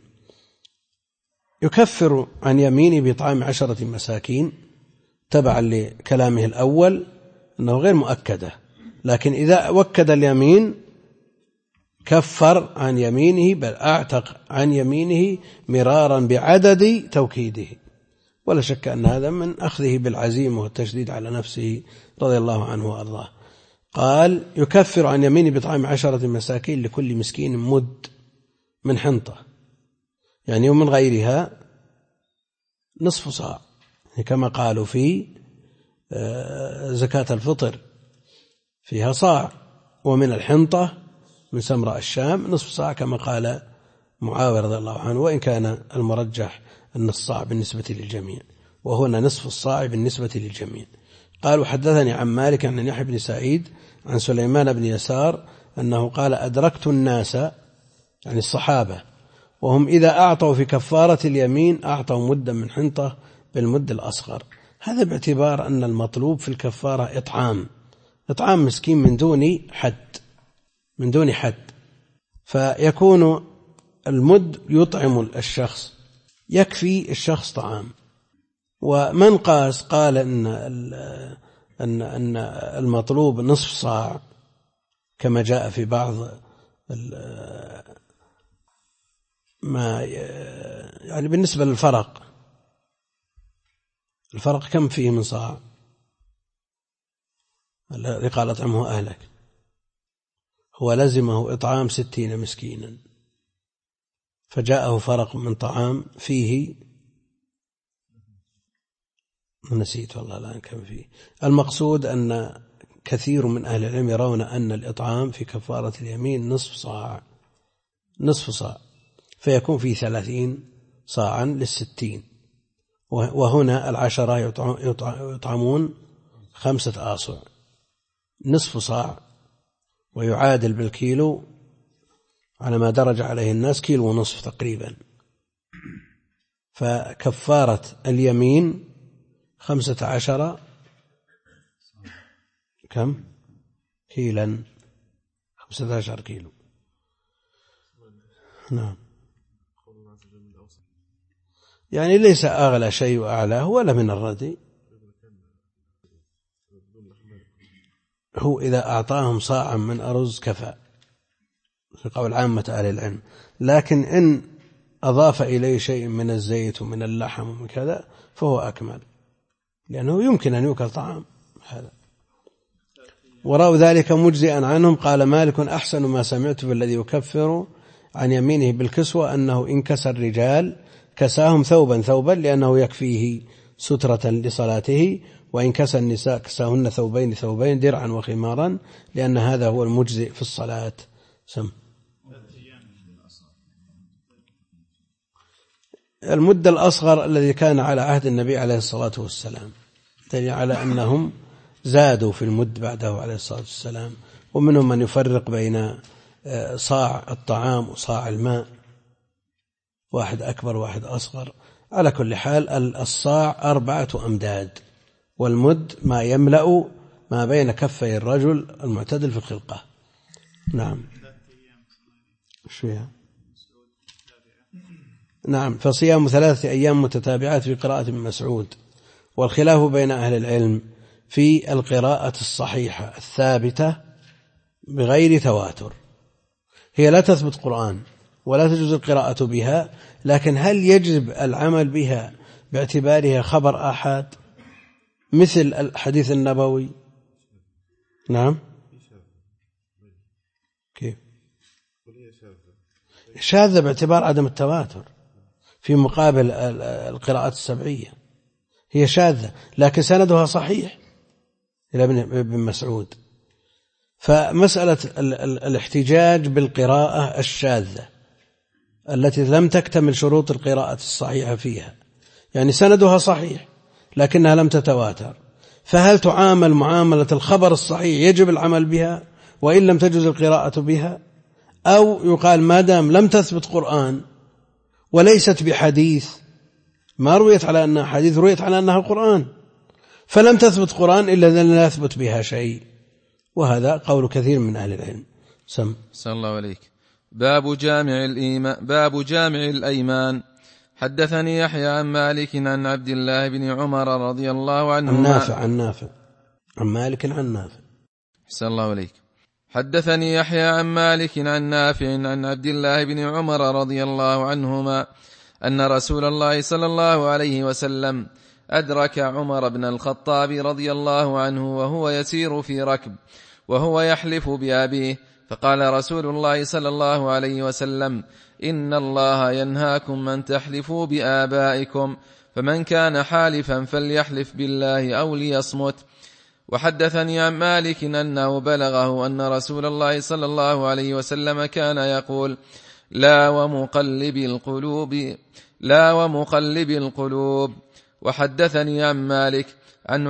يكفر عن يمينه بإطعام 10 مساكين تبعا لكلامه الأول أنه غير مؤكدة، لكن إذا وكد اليمين كفر عن يمينه، بل أعتق عن يمينه مرارا بعدد توكيده، ولا شك أن هذا من أخذه بالعزيمة والتشديد على نفسه رضي الله عنه وأرضاه. قال يكفر عن يمينه بإطعام 10 مساكين لكل مسكين مد من حنطة، يعني ومن غيرها نصف صاع، كما قالوا في زكاة الفطر فيها صاع، ومن الحنطة من سمراء الشام نصف صاع كما قال معاوية رضي الله عنه، وإن كان المرجح أن الصاع بالنسبة للجميع، وهنا نصف الصاع بالنسبة للجميع. قال وحدثني عن مالك عن يحيى بن سعيد عن سليمان بن يسار أنه قال أدركت الناس يعني الصحابة وهم إذا أعطوا في كفارة اليمين أعطوا مدا من حنطة بالمد الأصغر، هذا باعتبار أن المطلوب في الكفارة إطعام مسكين من دون حد، فيكون المد يطعم الشخص، يكفي الشخص طعام. ومن قال أن المطلوب نصف صاع كما جاء في بعض ما يعني بالنسبة للفرق، الفرق كم فيه من صاع؟ الذي قال أطعمه أهلك هو لزمه إطعام 60 مسكينا، فجاءه فرق من طعام فيه نسيت والله الآن كم فيه. المقصود أن كثير من أهل العلم يرون أن الإطعام في كفارة اليمين نصف صاع، فيكون فيه 30 صاعا لل60، وهنا 10 يطعمون 5 آصع، نصف صاع ويعادل بالكيلو على ما درج عليه الناس 1.5 كيلو تقريبا، فكفارة اليمين 15 كم كيلا 15 كيلو. نعم، يعني ليس أغلى شيء وأعلاه ولا من الردي، هو إذا أعطاهم صاعا من أرز كفى في قول عامة أهل العلم، لكن إن أضاف إليه شيء من الزيت ومن اللحم ومن كذا فهو أكمل، لأنه يمكن أن يؤكل طعام هذا. ورأوا ذلك مجزئا عنهم. قال مالك أحسن ما سمعت بالذي يكفر عن يمينه بالكسوة أنه إن كسى الرجال كساهم ثوبا لأنه يكفيه سترة لصلاته، وإن كسى النساء كساهن ثوبين درعا وخمارا، لأن هذا هو المجزئ في الصلاة. المد الأصغر الذي كان على عهد النبي عليه الصلاة والسلام دليل على أنهم زادوا في المد بعده عليه الصلاة والسلام، ومنهم من يفرق بين صاع الطعام وصاع الماء، واحد أكبر واحد أصغر. على كل حال الصاع 4 أمداد، والمد ما يملأ ما بين كفي الرجل المعتدل في الخلقة. نعم. نعم. فصيام 3 أيام متتابعات في قراءة ابن مسعود. والخلاف بين أهل العلم في القراءة الصحيحة الثابتة بغير تواتر. هي لا تثبت قرآن ولا تجوز القراءة بها، لكن هل يجب العمل بها باعتبارها خبر آحاد مثل الحديث النبوي؟ نعم. كيف شاذة باعتبار عدم التواتر في مقابل القراءات السبعية، هي شاذة لكن سندها صحيح إلى ابن مسعود. فمسألة الاحتجاج بالقراءة الشاذة التي لم تكتمل شروط القراءة الصحيحة فيها، يعني سندها صحيح لكنها لم تتواتر، فهل تعامل معاملة الخبر الصحيح يجب العمل بها وإن لم تجوز القراءة بها، أو يقال ما دام لم تثبت قرآن وليست بحديث، ما رويت على أنها حديث، رويت على أنها قرآن، فلم تثبت قرآن إلا أن لا يثبت بها شيء. وهذا قول كثير من أهل العلم. صلى الله عليك. باب جامع الأيمان. حدثني يحيى عن مالك عن عبد الله بن عمر رضي الله عنهما عن نافع عن مالك عن نافع. صلى الله عليك. حدثني يحيى عن مالك عن نافع عن عبد الله بن عمر رضي الله عنهما أن رسول الله صلى الله عليه وسلم أدرك عمر بن الخطاب رضي الله عنه وهو يسير في ركب وهو يحلف بأبيه، فقال رسول الله صلى الله عليه وسلم: إن الله ينهاكم أن تحلفوا بآبائكم، فمن كان حالفا فليحلف بالله أو ليصمت. وحدثني عن مالك أنه بلغه أن رسول الله صلى الله عليه وسلم كان يقول: لا ومقلب القلوب. وحدثني عن مالك عن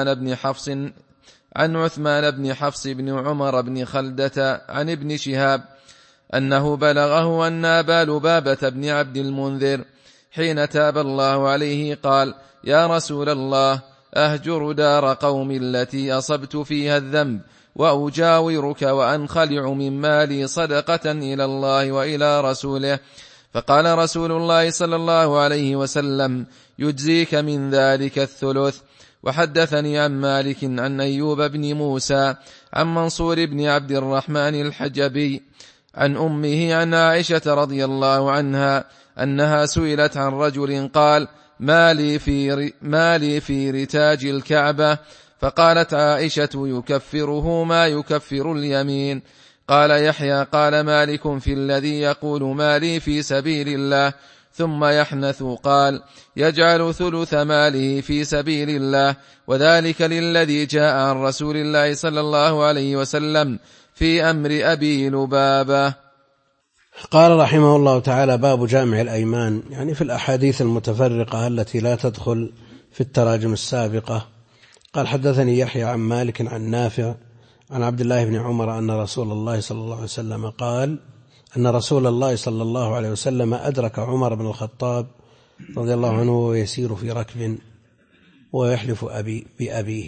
عثمان بن حفص بن عمر بن خلدة عن ابن شهاب أنه بلغه أن أبا لبابة بن عبد المنذر حين تاب الله عليه قال: يا رسول الله، أهجر دار قوم التي أصبت فيها الذنب وأجاورك وأنخلع من مالي صدقة إلى الله وإلى رسوله. فقال رسول الله صلى الله عليه وسلم: يجزيك من ذلك الثلث. وحدثني عن مالك عن أيوب بن موسى عن منصور بن عبد الرحمن الحجبي عن أمه عن عائشة رضي الله عنها أنها سئلت عن رجل قال: ما لي في رتاج الكعبة، فقالت عائشة: يكفره ما يكفر اليمين. قال يحيى: قال مالك في الذي يقول مالي في سبيل الله ثم يحنث قال: يجعل ثلث ماله في سبيل الله، وذلك للذي جاء عن رسول الله صلى الله عليه وسلم في أمر أبي لبابة. قال رحمه الله تعالى: باب جامع الأيمان، يعني في الأحاديث المتفرقة التي لا تدخل في التراجم السابقة. قال: حدثني يحيى عن مالك عن نافع عن عبد الله بن عمر أن رسول الله صلى الله عليه وسلم قال: أن رسول الله صلى الله عليه وسلم أدرك عمر بن الخطاب رضي الله عنه ويسير في ركب ويحلف بأبيه،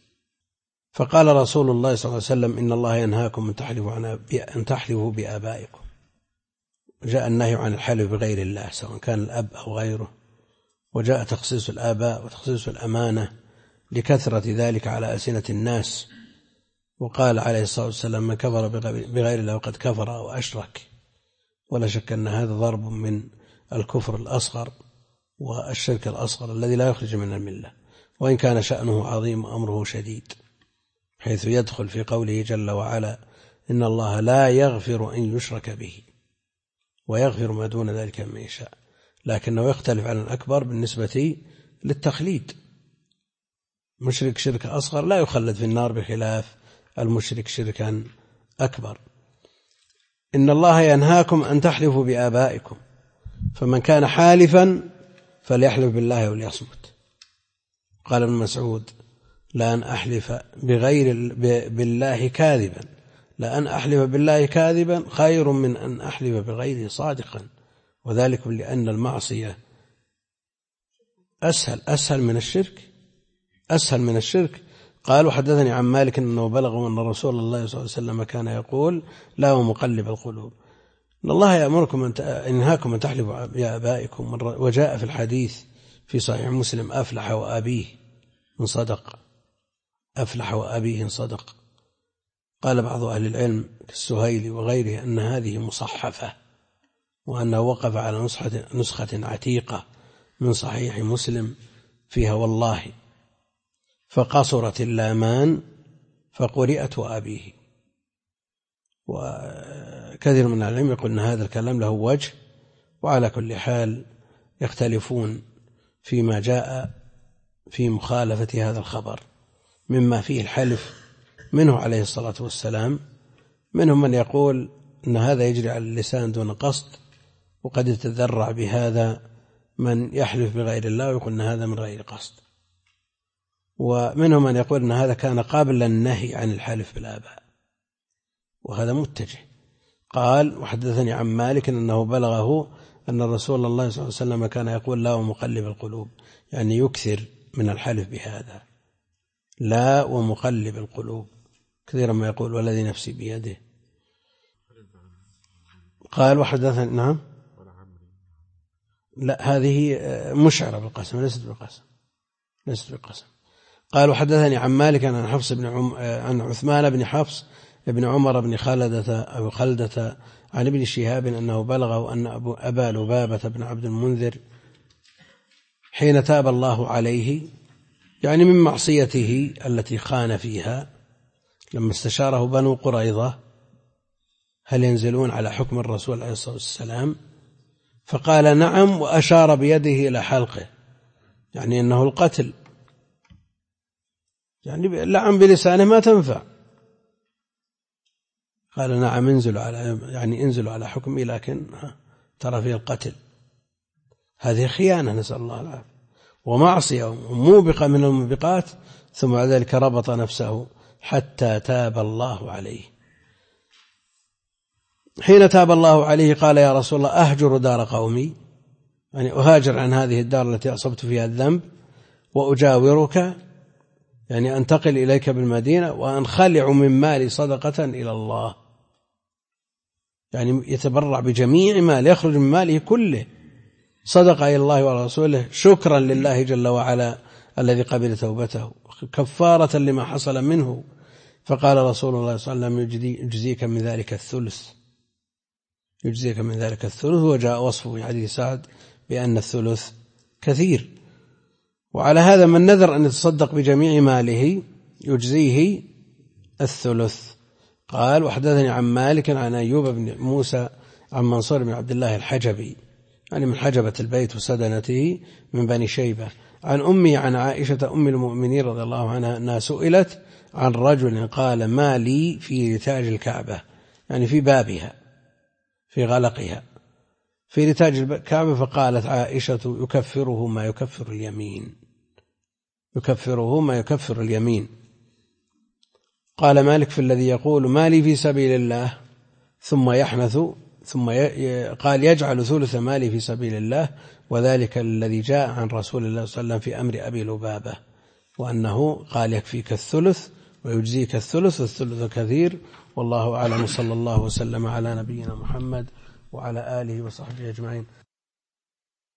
فقال رسول الله صلى الله عليه وسلم: إن الله ينهاكم أن تحلفوا بآبائكم. جاء النهي عن الحلف بغير الله سواء كان الأب أو غيره، وجاء تخصيص الآباء وتخصيص الأمانة لكثرة ذلك على ألسنة الناس. وقال عليه الصلاة والسلام: من كفر بغير الله وقد كفر أو أشرك. ولا شك أن هذا ضرب من الكفر الأصغر والشرك الأصغر الذي لا يخرج من الملة، وإن كان شأنه عظيم وأمره شديد، حيث يدخل في قوله جل وعلا: إن الله لا يغفر أن يشرك به ويغفر ما دون ذلك من يشاء، لكنه يختلف عن الأكبر بالنسبة للتخليد. مشرك شرك أصغر لا يخلد في النار بخلاف المشرك شركا أكبر. إن الله ينهاكم أن تحلفوا بآبائكم، فمن كان حالفا فليحلف بالله وليصمت. قال ابن مسعود: لأن أحلف بالله كاذبا، لأن أحلف بالله كاذبا خير من أن أحلف بغيره صادقا، وذلك لأن المعصية أسهل من الشرك، أسهل من الشرك. قال وحدثني عن مالك أنه بلغ أن رسول الله صلى الله عليه وسلم كان يقول لا ومقلب القلوب إن الله يأمركم إنهاكم أن تحلفوا بآبائكم، وجاء في الحديث في صحيح مسلم أفلح وأبيه إن صدق، أفلح وأبيه إن صدق. قال بعض أهل العلم كالسهيلي وغيره أن هذه مصحفة، وأنه وقف على نسخة عتيقة من صحيح مسلم فيها والله، فقصرت اللامان فقرئت وأبيه. وكثير من العلم يقول أن هذا الكلام له وجه، وعلى كل حال يختلفون فيما جاء في مخالفة هذا الخبر مما فيه الحلف منه عليه الصلاة والسلام. منهم من يقول أن هذا يجري على اللسان دون قصد، وقد يتذرع بهذا من يحلف بغير الله ويقول أن هذا من غير قصد. ومنهم من يقول أن هذا كان قابل للنهي عن الحلف بالآباء، وهذا متجه. قال وحدثني عن مالك أنه بلغه أن رسول الله صلى الله عليه وسلم كان يقول لا ومقلب القلوب، يعني يكثر من الحلف بهذا، لا ومقلب القلوب، كثيرا ما يقول والذي نفسي بيده. قال وحدثني نعم لا هذه مشعرة بالقسم ليست بالقسم. قال وحدثني عن مالك عن حفص عن عثمان بن حفص ابن عمر بن خلدة عن ابن شهاب أنه بلغه أن أبا لبابة بن عبد المنذر حين تاب الله عليه، يعني من معصيته التي خان فيها، لما استشاره بنو قريظة هل ينزلون على حكم الرسول عليه الصلاة والسلام، فقال نعم، وأشار بيده إلى حلقه، يعني أنه القتل، يعني لعن بلسانه ما تنفع. قال نعم انزلوا على حكمي، لكن ترى فيه القتل. هذه خيانة نسأل الله العافية، ومعصية وموبقة من الموبقات. ثم بعد ذلك ربط نفسه حتى تاب الله عليه. حين تاب الله عليه قال يا رسول الله أهجر دار قومي، يعني أهاجر عن هذه الدار التي أصبت فيها الذنب، وأجاورك، يعني أنتقل إليك بالمدينة، وأنخلع من مالي صدقة إلى الله، يعني يتبرع بجميع مال، يخرج من ماله كله صدقة إلى الله ورسوله، شكرا لله جل وعلا الذي قبل توبته، كفارة لما حصل منه. فقال رسول الله صلى الله عليه وسلم يجزيك من ذلك الثلث، وجاء وصفه في حديث سعد بأن الثلث كثير. وعلى هذا من نذر أن يتصدق بجميع ماله يجزيه الثلث. قال وحدثني عن مالك عن أيوب بن موسى عن منصور بن عبد الله الحجبي، يعني من حجبة البيت وسدنته من بني شيبة، عن أمي عن عائشة أم المؤمنين رضي الله عنها أنها سئلت عن رجل قال ما لي في رتاج الكعبة، يعني في بابها في غلقها في رتاج الكعبة، فقالت عائشة يكفره ما يكفر اليمين. قال مالك في الذي يقول ما لي في سبيل الله ثم يحنث، ثم قال يجعل ثلث مالي في سبيل الله، وذلك الذي جاء عن رسول الله صلى الله عليه وسلم في أمر أبي لبابة، وأنه قال يكفيك الثلث ويجزيك الثلث، والثلث كثير. والله أعلم، صلى الله وسلم على نبينا محمد وعلى آله وصحبه أجمعين.